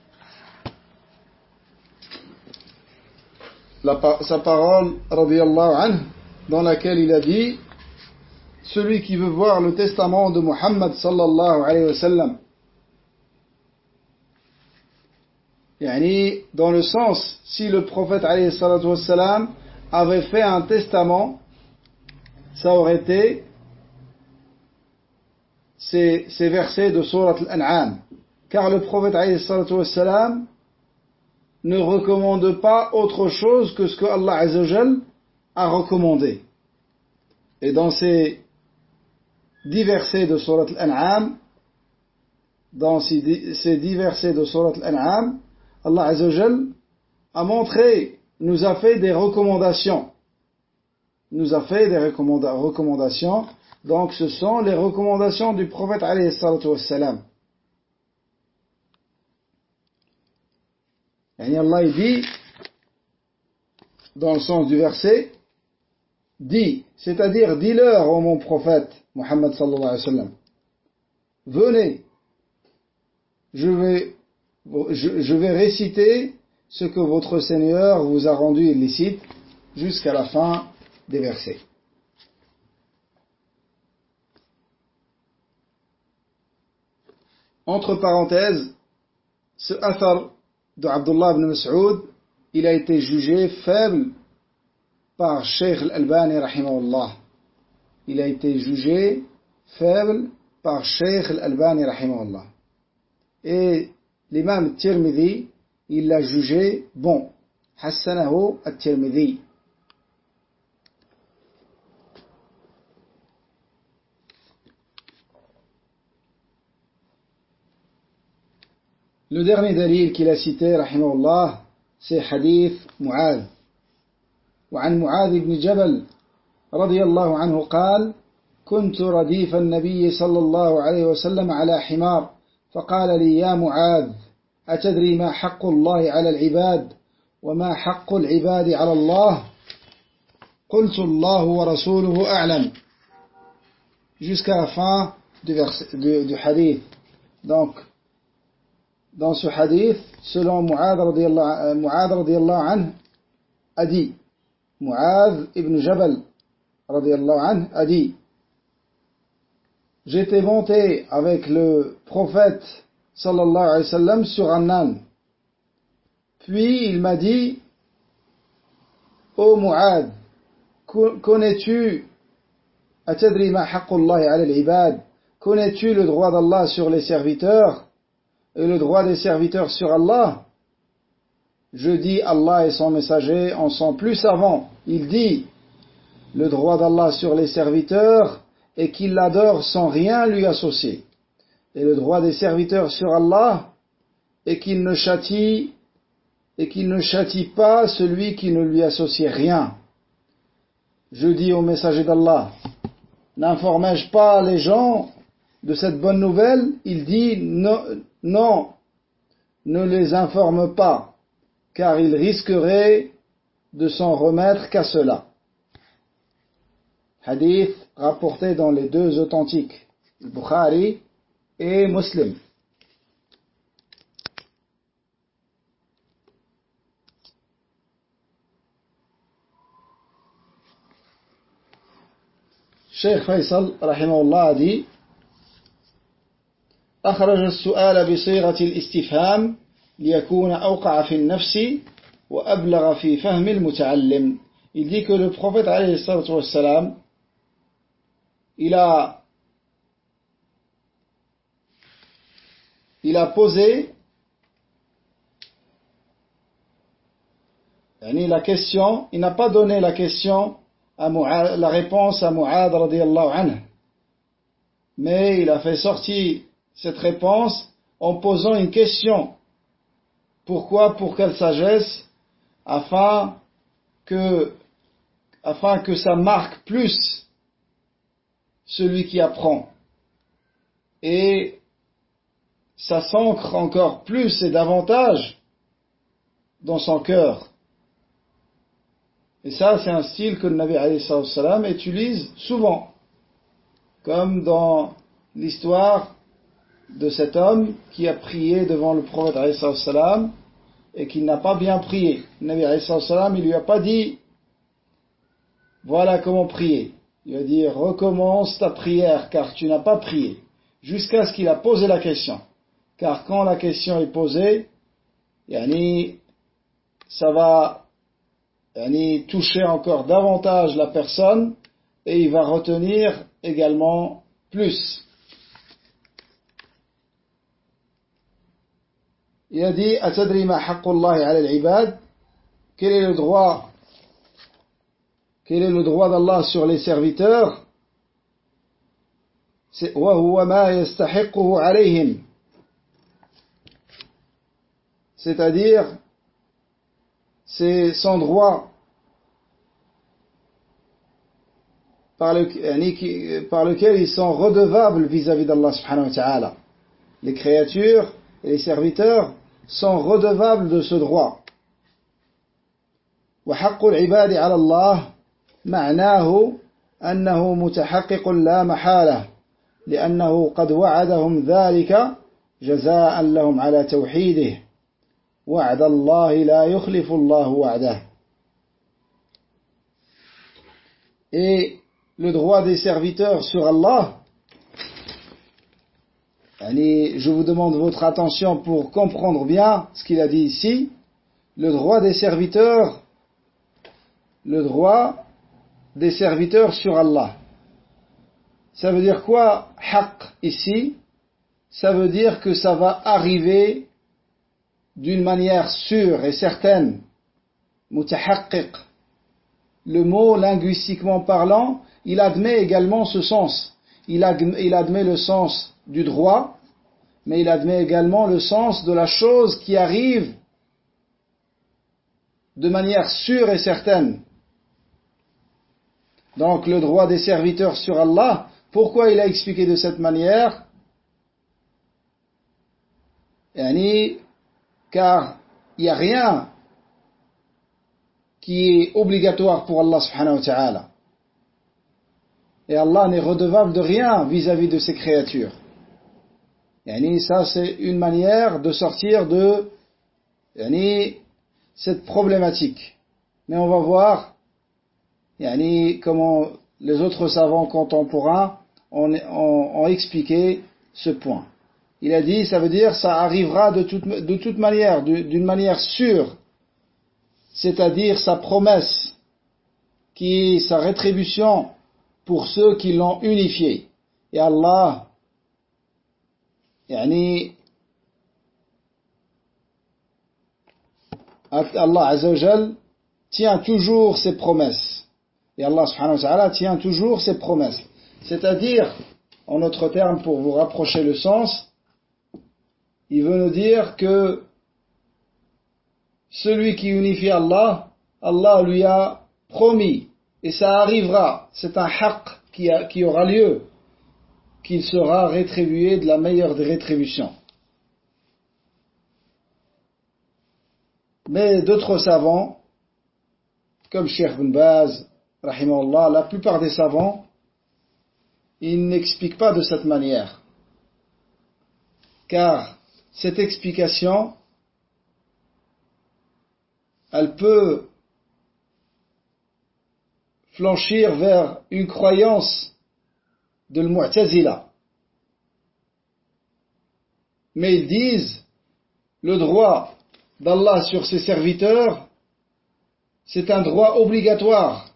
sa parole radiyallahu anhu, dans laquelle il a dit, celui qui veut voir le testament de Muhammad sallallahu alayhi wa sallam, yani, dans le sens, si le prophète alayhi salatu wa sallam avait fait un testament, ça aurait été ces versets de Surat Al-An'am. Car le prophète alayhi salatu wa sallam ne recommande pas autre chose que ce que Allah Azza wa Jal a recommandé. Et dans ces 10 versets de Surat Al-An'am, Allah Azza wa Jal a montré, nous a fait des recommandations. Recommandations. Donc ce sont les recommandations du prophète alayhi salatu wassalam. Et Allah il dit, dans le sens du verset, dis, c'est-à-dire dis-leur, ô mon prophète, Muhammad sallallahu alayhi wa sallam, venez, je vais réciter ce que votre Seigneur vous a rendu illicite jusqu'à la fin des versets. Entre parenthèses, ce athar de Abdullah ibn Mas'ud, il a été jugé faible par Sheikh Al-Albani rahimahullah. Il a été jugé faible par Sheikh Al-Albani rahimahullah. Et l'imam Tirmidhi, il l'a jugé bon. Hassanahu al-Tirmidhi. Le dernier dalil qu'il a cité, rahimahullah, c'est hadith Mu'adh. وعن معاذ بن جبل رضي الله عنه قال: كنت رديف النبي صلى الله عليه وسلم على حمار، فقال لي: يا معاذ، أتدري ما حق الله على العباد وما حق العباد على الله؟ قلت: الله ورسوله أعلم. Jusqu'à la fin du hadith. Donc, dans ce hadith, selon Mu'adh radiyallahu anhu a dit, Mu'adh ibn Jabal radiyallahu anhu a dit, j'étais monté avec le prophète sallallahu alayhi wa sallam sur un âne. Puis il m'a dit, ô Mu'adh, connais-tu atadri ma haqqullahi ala al-ibad, connais-tu le droit d'Allah sur les serviteurs et le droit des serviteurs sur Allah? Je dis, Allah et son messager en sont plus savants. Il dit, le droit d'Allah sur les serviteurs est qu'il l'adore sans rien lui associer. Et le droit des serviteurs sur Allah et qu'il ne châtie pas celui qui ne lui associe rien. Je dis au messager d'Allah, n'informais-je pas les gens de cette bonne nouvelle? Il dit non, ne les informe pas, car ils risqueraient de s'en remettre qu'à cela. Hadith rapporté dans les deux authentiques, Bukhari et Muslim. Cheikh Faisal rahimahullah a dit أخرج السؤال بصيغة الاستفهام ليكون أوقع في النفس وأبلغ في فهم المتعلم. Il dit que le prophète alayhi salatu wassalam, il a posé la question, il n'a pas donné la question la réponse à Mu'adh radiyallahu anhu, mais il a fait sortir cette réponse en posant une question. Pourquoi? Pour quelle sagesse? Afin que ça marque plus celui qui apprend et ça s'ancre encore plus et davantage dans son cœur. Et ça, c'est un style que le Nabi alayhi salam utilise souvent, comme dans l'histoire de cet homme qui a prié devant le prophète alayhi salam et qui n'a pas bien prié. Le Nabi alayhi salam, il lui a pas dit voilà comment prier. Il a dit recommence ta prière car tu n'as pas prié, jusqu'à ce qu'il a posé la question. Car quand la question est posée, ça va toucher encore davantage la personne et il va retenir également plus. Il a dit Atadri ma haqqullahi ala al-ibad, quel est le droit d'Allah sur les serviteurs? C'est wa huwa ma yastahiquhu alayhim, c'est-à-dire c'est son droit par lequel ils sont redevables vis-à-vis d'Allah subhanahu wa ta'ala. Les créatures et les serviteurs sont redevables de ce droit. وحق العباد على الله معناه أنه متحقق لا محالة لأنه قد وعدهم ذلك جزاء لهم على توحيده وعد الله لا يخلف الله وعده. Et le droit des serviteurs sur Allah, je vous demande votre attention pour comprendre bien ce qu'il a dit ici. Le droit des serviteurs sur Allah. Ça veut dire quoi, haqq ici? Ça veut dire que ça va arriver d'une manière sûre et certaine. Mutahaqqiq. Le mot, linguistiquement parlant, il admet également ce sens. Il admet le sens du droit, mais il admet également le sens de la chose qui arrive de manière sûre et certaine. Donc le droit des serviteurs sur Allah, pourquoi il a expliqué de cette manière? Car il n'y a rien qui est obligatoire pour Allah subhanahu wa ta'ala. Et Allah n'est redevable de rien vis-à-vis de ses créatures. Ça c'est une manière de sortir de cette problématique. Mais on va voir comment les autres savants contemporains ont expliqué ce point. Il a dit, ça veut dire, ça arrivera de toute manière, d'une manière sûre, c'est-à-dire sa promesse, qui est sa rétribution pour ceux qui l'ont unifié. Et Allah, Allah Azza wa Jal tient toujours ses promesses. Et Allah subhanahu wa ta'ala tient toujours ses promesses. C'est-à-dire, en autre terme, pour vous rapprocher le sens, il veut nous dire que celui qui unifie Allah, Allah lui a promis, et ça arrivera, c'est un haqq qui aura lieu, qu'il sera rétribué de la meilleure des rétributions. Mais d'autres savants, comme Cheikh Ibn Baz, rahimahullah, la plupart des savants, ils n'expliquent pas de cette manière. Car cette explication, elle peut flanchir vers une croyance de l'Mu'tazila. Mais ils disent, le droit d'Allah sur ses serviteurs, c'est un droit obligatoire.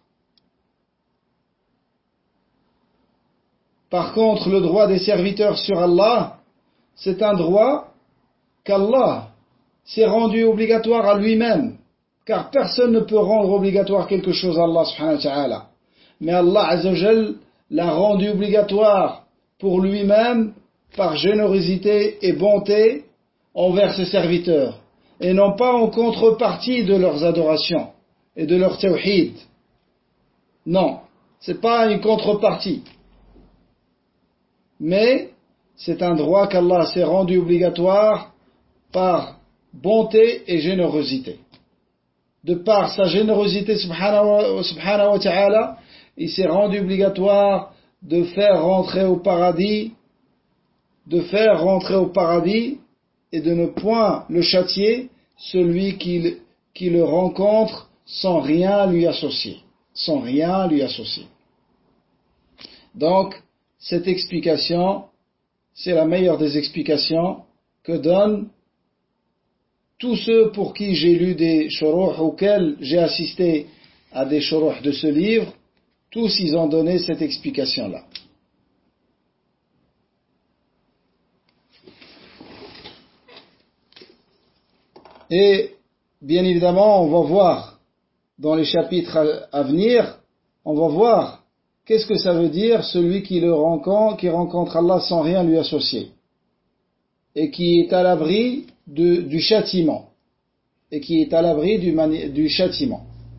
Par contre, le droit des serviteurs sur Allah, c'est un droit qu'Allah s'est rendu obligatoire à lui-même. Car personne ne peut rendre obligatoire quelque chose à Allah subhanahu wa ta'ala. Mais Allah azawajal l'a rendu obligatoire pour lui-même par générosité et bonté envers ses serviteurs. Et non pas en contrepartie de leurs adorations et de leur tawhid. Non, c'est pas une contrepartie. Mais c'est un droit qu'Allah s'est rendu obligatoire par bonté et générosité. De par sa générosité subhanahu wa ta'ala, il s'est rendu obligatoire de faire rentrer au paradis et de ne point le châtier, celui qui le rencontre sans rien lui associer. Sans rien lui associer. Donc, cette explication, c'est la meilleure des explications que donnent tous ceux pour qui j'ai lu des shuruh auxquels j'ai assisté à des shuruh de ce livre, tous ils ont donné cette explication-là. Et bien évidemment, on va voir dans les chapitres à venir, on va voir qu'est-ce que ça veut dire celui qui rencontre Allah sans rien lui associer et qui est à l'abri du châtiment du châtiment.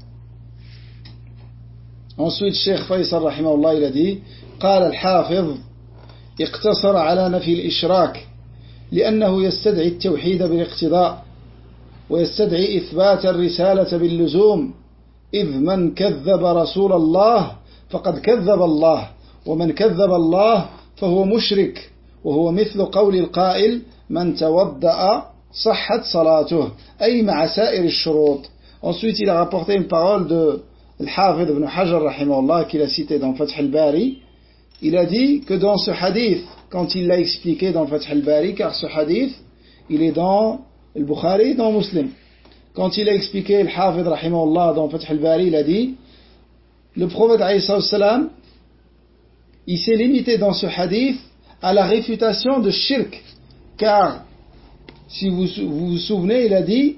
Ensuite, Cheikh Faisal rahimahullah il a dit قال الحافظ اقتصر على نفي الإشراك لأنه يستدعي التوحيد بالاقتضاء ويستدعي إثبات الرسالة باللزوم إذ من كذب رسول الله فقد كذب الله ومن كذب الله فهو مشرك وهو مثل قول القائل من توضأ صحت صلاته أي مع سائر الشروط. Ensuite il a rapporté une parole de Al-Hafidh ibn Hajar rahimahullah qu'il a cité dans Fath al-Bari. Il a dit que dans ce hadith, quand il l'a expliqué dans Fath al-Bari, car ce hadith il est dans le Bukhari et dans Muslim, quand il a expliqué Al-Hafidh rahimahullah dans Fath al-Bari, il a dit le prophète alayhi salam il s'est limité dans ce hadith à la réfutation de shirk, car si vous vous souvenez, il a dit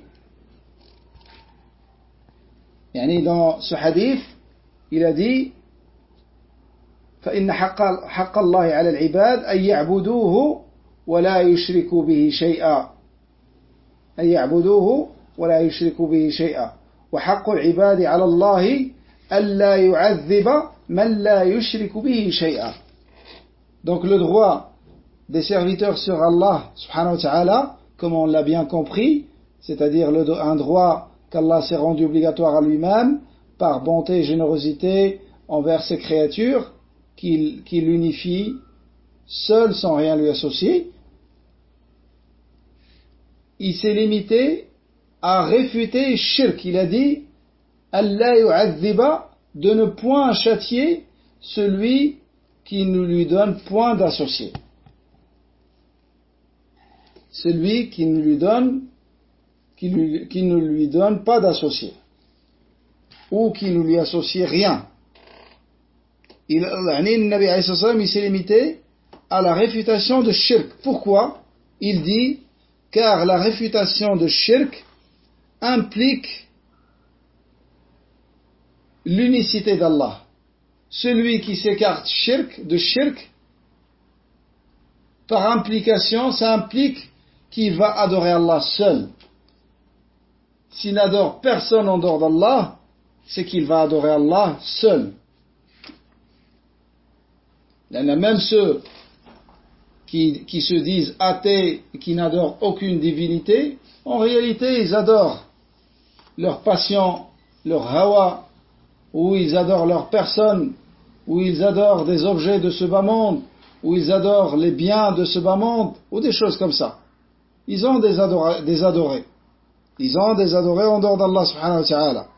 dans ce hadith il a dit فإن حق الله على العباد أن يعبدوه ولا يشركوا به شيئا أن يعبدوه ولا يشركوا به شيئا وحق العباد على الله ألا يعذب من لا يشرك به شيئا. Donc le droit des serviteurs sur Allah subhanahu wa ta'ala, comme on l'a bien compris, c'est-à-dire un droit qu'Allah s'est rendu obligatoire à lui-même par bonté et générosité envers ses créatures, qu'il l'unifie seul sans rien lui associer. Il s'est limité à réfuter shirk. Il a dit Allah yu'adhiba, de ne point châtier celui qui ne lui donne point d'associé. Celui qui ne lui donne pas d'associé, ou qui ne lui associe rien. Le Nabi alayhi salam, il s'est limité à la réfutation de shirk. Pourquoi? Il dit car la réfutation de shirk implique l'unicité d'Allah. Celui qui s'écarte de shirk, par implication, ça implique qui va adorer Allah seul. S'il n'adore personne en dehors d'Allah, c'est qu'il va adorer Allah seul. Il y en a même ceux qui se disent athées et qui n'adorent aucune divinité, en réalité ils adorent leur passion, leur hawa, ou ils adorent leur personne, ou ils adorent des objets de ce bas monde, ou ils adorent les biens de ce bas monde, ou des choses comme ça. Ils ont des adorés. Ils ont des adorés en dehors d'Allah subhanahu wa ta'ala.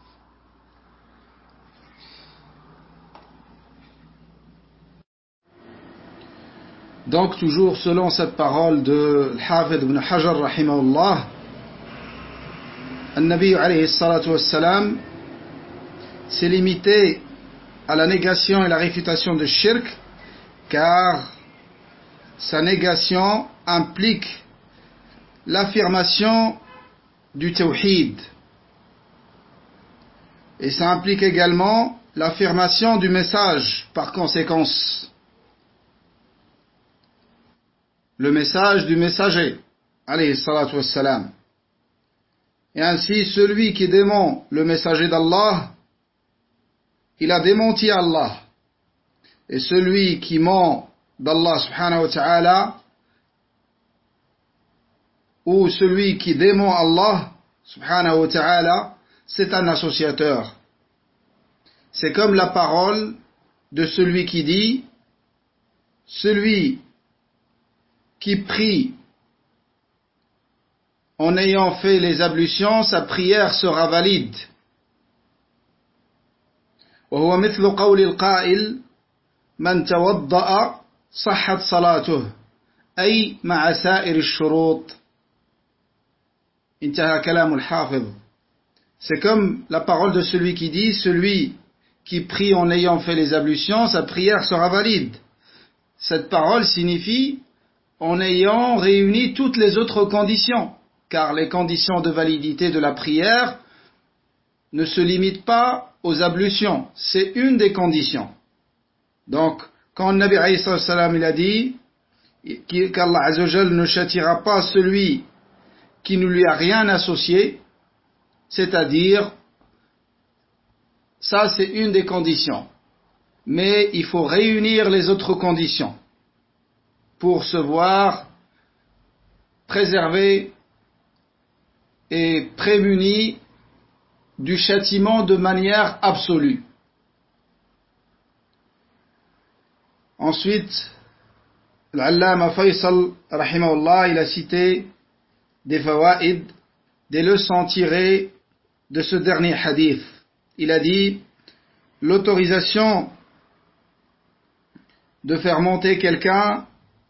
Donc toujours selon cette parole de Al-Hafidh ibn Hajar rahimahullah, An-Nabi alayhi salatu wassalam s'est limité à la négation et la réfutation de shirk, car sa négation implique l'affirmation du tawhid, et ça implique également l'affirmation du message par conséquence. Le message du messager, alayhi salatu wassalam. Et ainsi, celui qui dément le messager d'Allah, il a démenti Allah. Et celui qui ment d'Allah subhanahu wa ta'ala, ou celui qui dément Allah subhanahu wa ta'ala, c'est un associateur. C'est comme la parole de celui qui dit, celui qui prie en ayant fait les ablutions, sa prière sera valide. وهو مثل قول القائل من توضأ صحت صلاته أي مع سائر الشروط. انتهى كلام الحافظ. C'est comme la parole de celui qui dit, celui qui prie en ayant fait les ablutions, sa prière sera valide. Cette parole signifie en ayant réuni toutes les autres conditions, car les conditions de validité de la prière ne se limitent pas aux ablutions, c'est une des conditions. Donc, quand le Nabi alayhi salam il a dit qu'Allah azza wa jalla ne châtiera pas celui qui ne lui a rien associé, c'est-à-dire, ça c'est une des conditions, mais il faut réunir les autres conditions pour se voir préservé et prémuni du châtiment de manière absolue. Ensuite, l'allama Faisal rahimahullah, il a cité des fawaïd, des leçons tirées de ce dernier hadith. Il a dit l'autorisation de faire monter quelqu'un,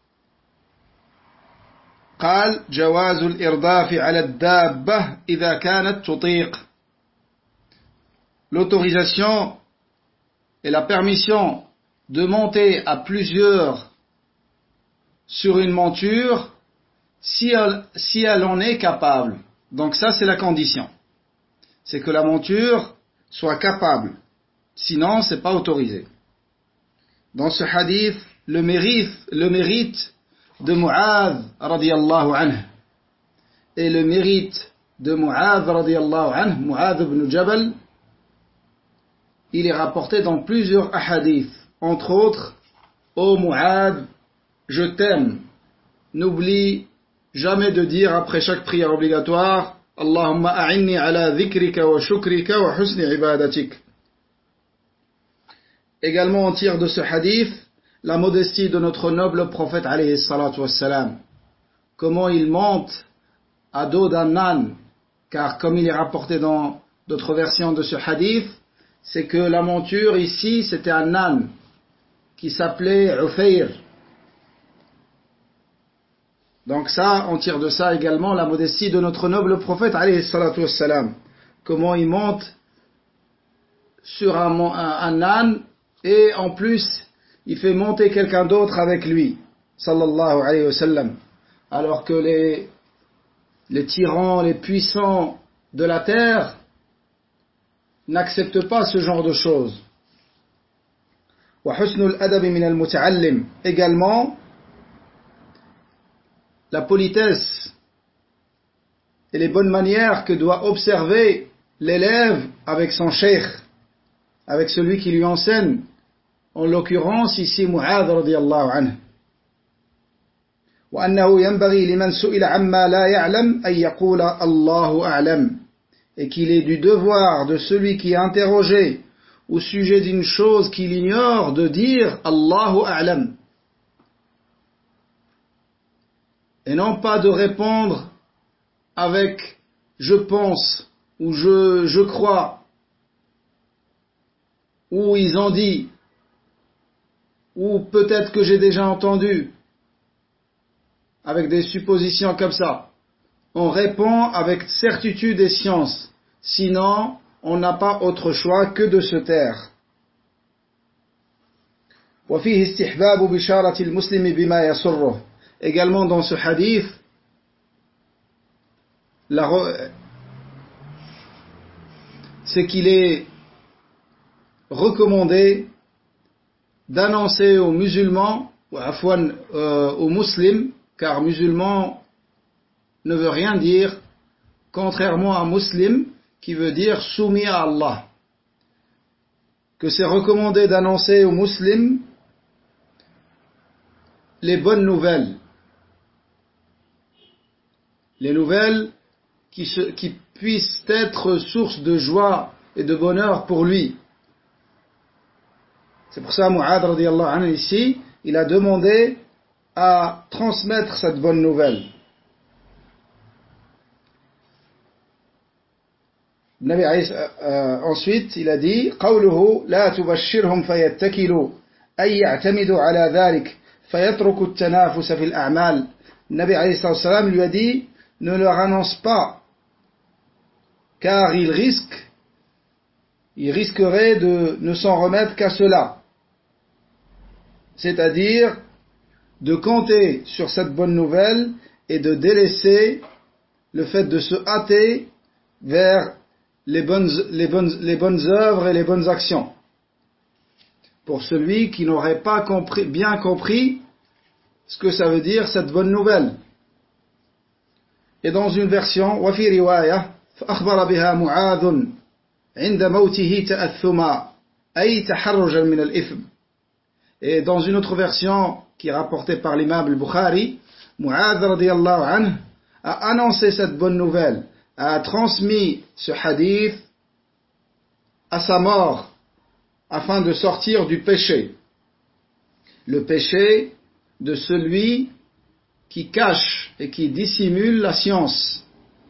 قال جواز الإرداف على الدابة إذا كانت تطيق. L'autorisation et la permission de monter à plusieurs sur une monture si elle en est capable. Donc ça c'est la condition. C'est que la monture soit capable. Sinon c'est pas autorisé. Dans ce hadith, le mérite de Mu'adh radiyallahu anhu et le mérite de Mu'adh radiyallahu anhu, Mu'adh ibn Jabal, il est rapporté dans plusieurs ahadiths, entre autres, ô Mu'adh, je t'aime, n'oublie jamais de dire après chaque prière obligatoire, Allahumma a'inni ala dhikrika wa shukrika wa husni ibadatik. Également on tire de ce hadith la modestie de notre noble prophète alayhi salatu wassalam. Comment il monte à dos d'un âne, car comme il est rapporté dans d'autres versions de ce hadith, c'est que la monture ici c'était un âne qui s'appelait Ufayr. Donc ça, on tire de ça également la modestie de notre noble prophète alayhi salatu wassalam. Comment il monte sur un âne et en plus il fait monter quelqu'un d'autre avec lui, sallallahu alayhi wa sallam, alors que les tyrans, les puissants de la terre n'acceptent pas ce genre de choses. Wa husnul adabi min al-muta'allim, également la politesse et les bonnes manières que doit observer l'élève avec son cheikh, avec celui qui lui enseigne, en l'occurrence ici Mu'adh radiyallahu anhu. وأنه ينبغي لمن سئل عما لا يعلم أن يقول الله أعلم, et qu'il est du devoir de celui qui est interrogé au sujet d'une chose qu'il ignore de dire Allahu a'lam, et non pas de répondre avec je pense ou je crois ou ils ont dit ou peut-être que j'ai déjà entendu, avec des suppositions comme ça. On répond avec certitude et science, sinon on n'a pas autre choix que de se taire. وفيه استحباب بشارة المسلم بما يسره. Également dans ce hadith, c'est qu'il est recommandé d'annoncer aux musulmans, ou aux musulmans, car musulman ne veut rien dire, contrairement à muslim qui veut dire soumis à Allah, que c'est recommandé d'annoncer aux musulmans les bonnes nouvelles, les nouvelles qui puissent être source de joie et de bonheur pour lui. C'est pour ça Mu'adh radiyallahu anhu ici, il a demandé à transmettre cette bonne nouvelle. Ensuite, il a dit قوله لا تبشرهم فيتكلوا أي يعتمدوا على ذلك فيتركوا التنافس في الأعمال. Nabi alayhi salam lui a dit ne leur annonce pas, car ils risqueraient de ne s'en remettre qu'à cela, c'est-à-dire de compter sur cette bonne nouvelle et de délaisser le fait de se hâter vers les bonnes œuvres et les bonnes actions, pour celui qui n'aurait pas bien compris ce que ça veut dire cette bonne nouvelle. Et dans une version, وفي رواية فأخبر بها معاذ عند موته تأثما أي تحرجا من الإثم. Et dans une autre version qui est rapportée par l'imam al-Bukhari, Mu'adh radiyallahu anhu a annoncé cette bonne nouvelle, a transmis ce hadith à sa mort afin de sortir du péché, le péché de celui qui cache et qui dissimule la science.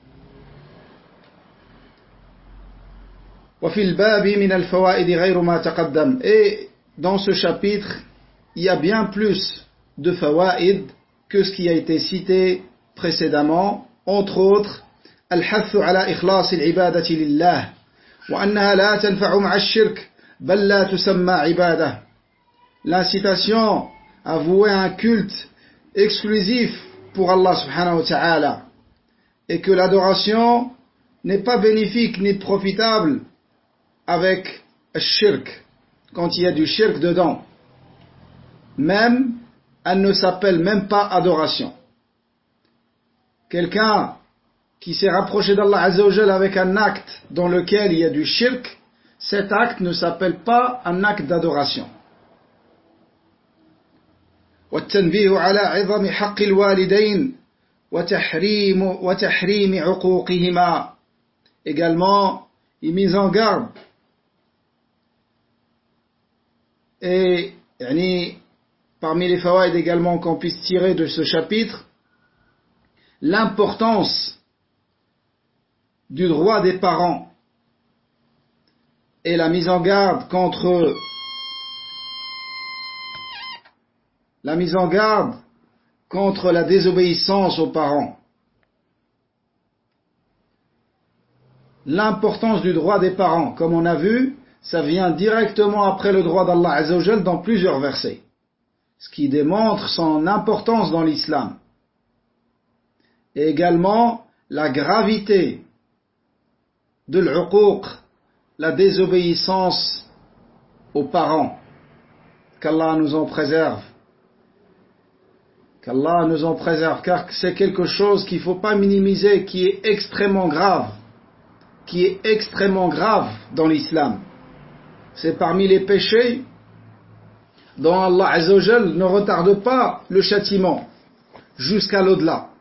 وفي الباب من الفوائد غير ما تقدم. Et dans ce chapitre, il y a bien plus de fawaid que ce qui a été cité précédemment, entre autres الحث على إخلاص العبادة لله وأنها لا تنفع مع الشرك بل لا تسمى عبادة. L'incitation à vouer un culte exclusif pour Allah subhanahu wa ta'ala, et que l'adoration n'est pas bénéfique ni profitable avec le shirk, quand il y a du shirk dedans. Même, elle ne s'appelle même pas adoration. Quelqu'un qui s'est rapproché d'Allah Azza wa Jal avec un acte dans lequel il y a du shirk, cet acte ne s'appelle pas un acte d'adoration. والتنبيه على عظم حق الوالدين وتحريم عقوقهما. Également, il mise en garde et parmi les fawaïd également qu'on puisse tirer de ce chapitre, l'importance du droit des parents et la mise en garde contre la désobéissance aux parents. L'importance du droit des parents, comme on a vu, ça vient directement après le droit d'Allah Azza wa Jal dans plusieurs versets, ce qui démontre son importance dans l'islam. Et également la gravité de l'uquq, la désobéissance aux parents, qu'Allah nous en préserve. Qu'Allah nous en préserve, car c'est quelque chose qu'il ne faut pas minimiser, qui est extrêmement grave dans l'islam. C'est parmi les péchés dont Allah Azza wa Jal ne retarde pas le châtiment jusqu'à l'au-delà.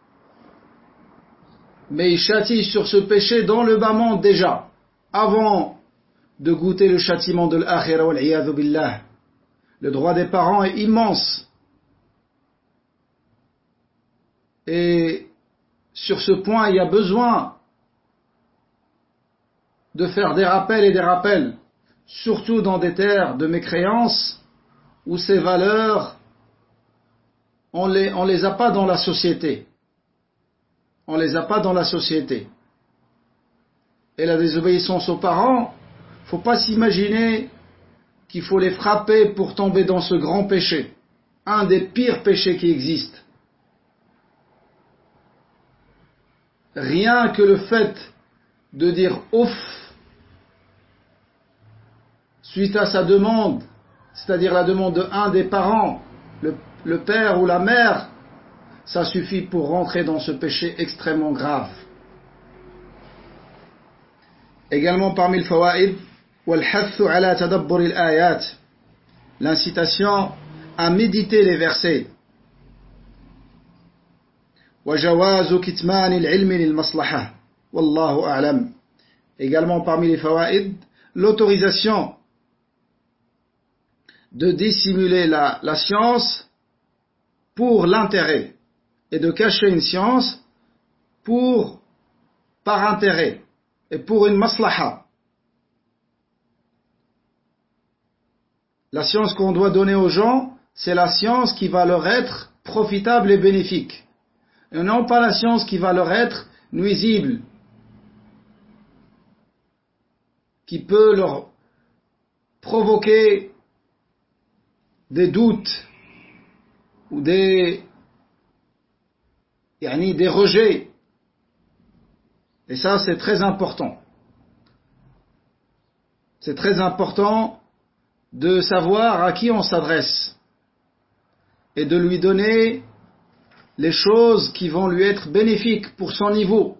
Mais il châtie sur ce péché dans le bas monde déjà, avant de goûter le châtiment de l'akhira wal iyadhu billah. Le droit des parents est immense. Et sur ce point, il y a besoin de faire des rappels et des rappels, surtout dans des terres de mécréance où ces valeurs, on les a pas dans la société. On les a pas dans la société. Et la désobéissance aux parents, faut pas s'imaginer qu'il faut les frapper pour tomber dans ce grand péché. Un des pires péchés qui existent. Rien que le fait de dire ouf suite à sa demande, c'est-à-dire la demande de un des parents, le père ou la mère, ça suffit pour rentrer dans ce péché extrêmement grave. Également parmi le fawaïd, والحث على تدبر الآيات, l'incitation à méditer les versets. وجواز كتمان العلم للمصلحة والله أعلم. Également parmi les fawaïd, l'autorisation de dissimuler la science pour l'intérêt et de cacher une science par intérêt et pour une maslaha. La science qu'on doit donner aux gens, c'est la science qui va leur être profitable et bénéfique, et non pas la science qui va leur être nuisible, qui peut leur provoquer des doutes ou des rejets. Et ça, c'est très important. C'est très important de savoir à qui on s'adresse et de lui donner les choses qui vont lui être bénéfiques pour son niveau.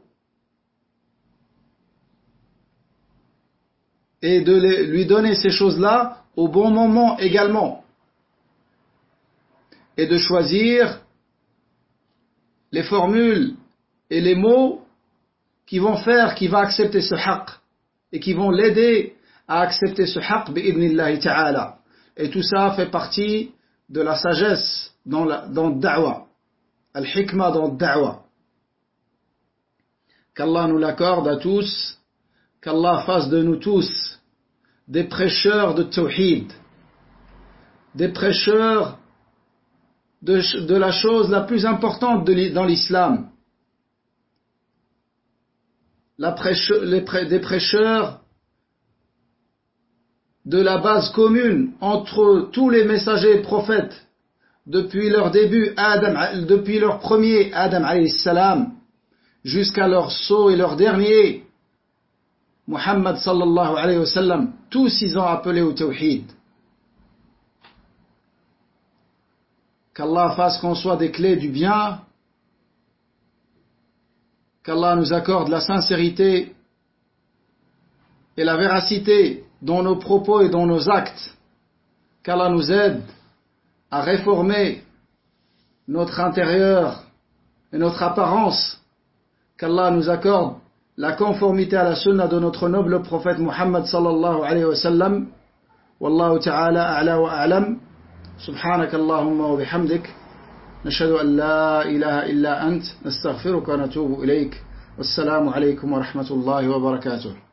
Et de lui donner ces choses-là au bon moment également. Et de choisir les formules et les mots qui vont accepter ce haqq et qui vont l'aider à accepter ce haqq bi'idnillahi ta'ala. Et tout ça fait partie de la sagesse dans le da'wa, al-hikma dans le da'wa. Qu'Allah nous l'accorde à tous, qu'Allah fasse de nous tous des prêcheurs de tawhid, des prêcheurs de la chose la plus importante dans l'islam, des prêcheurs de la base commune entre tous les messagers et prophètes depuis leur début, depuis leur premier Adam alayhi salam jusqu'à leur sceau et leur dernier Muhammad sallallahu alayhi wa sallam. Tous ils ont appelé au tawhid. Qu'Allah fasse qu'on soit des clés du bien, qu'Allah nous accorde la sincérité et la véracité dans nos propos et dans nos actes, qu'Allah nous aide à réformer notre intérieur et notre apparence, qu'Allah nous accorde la conformité à la sunna de notre noble prophète Muhammad sallallahu alayhi wa sallam. Wallahu ta'ala a'la wa a'lam. سبحانك اللهم وبحمدك نشهد أن لا إله إلا أنت نستغفرك ونتوب إليك والسلام عليكم ورحمة الله وبركاته.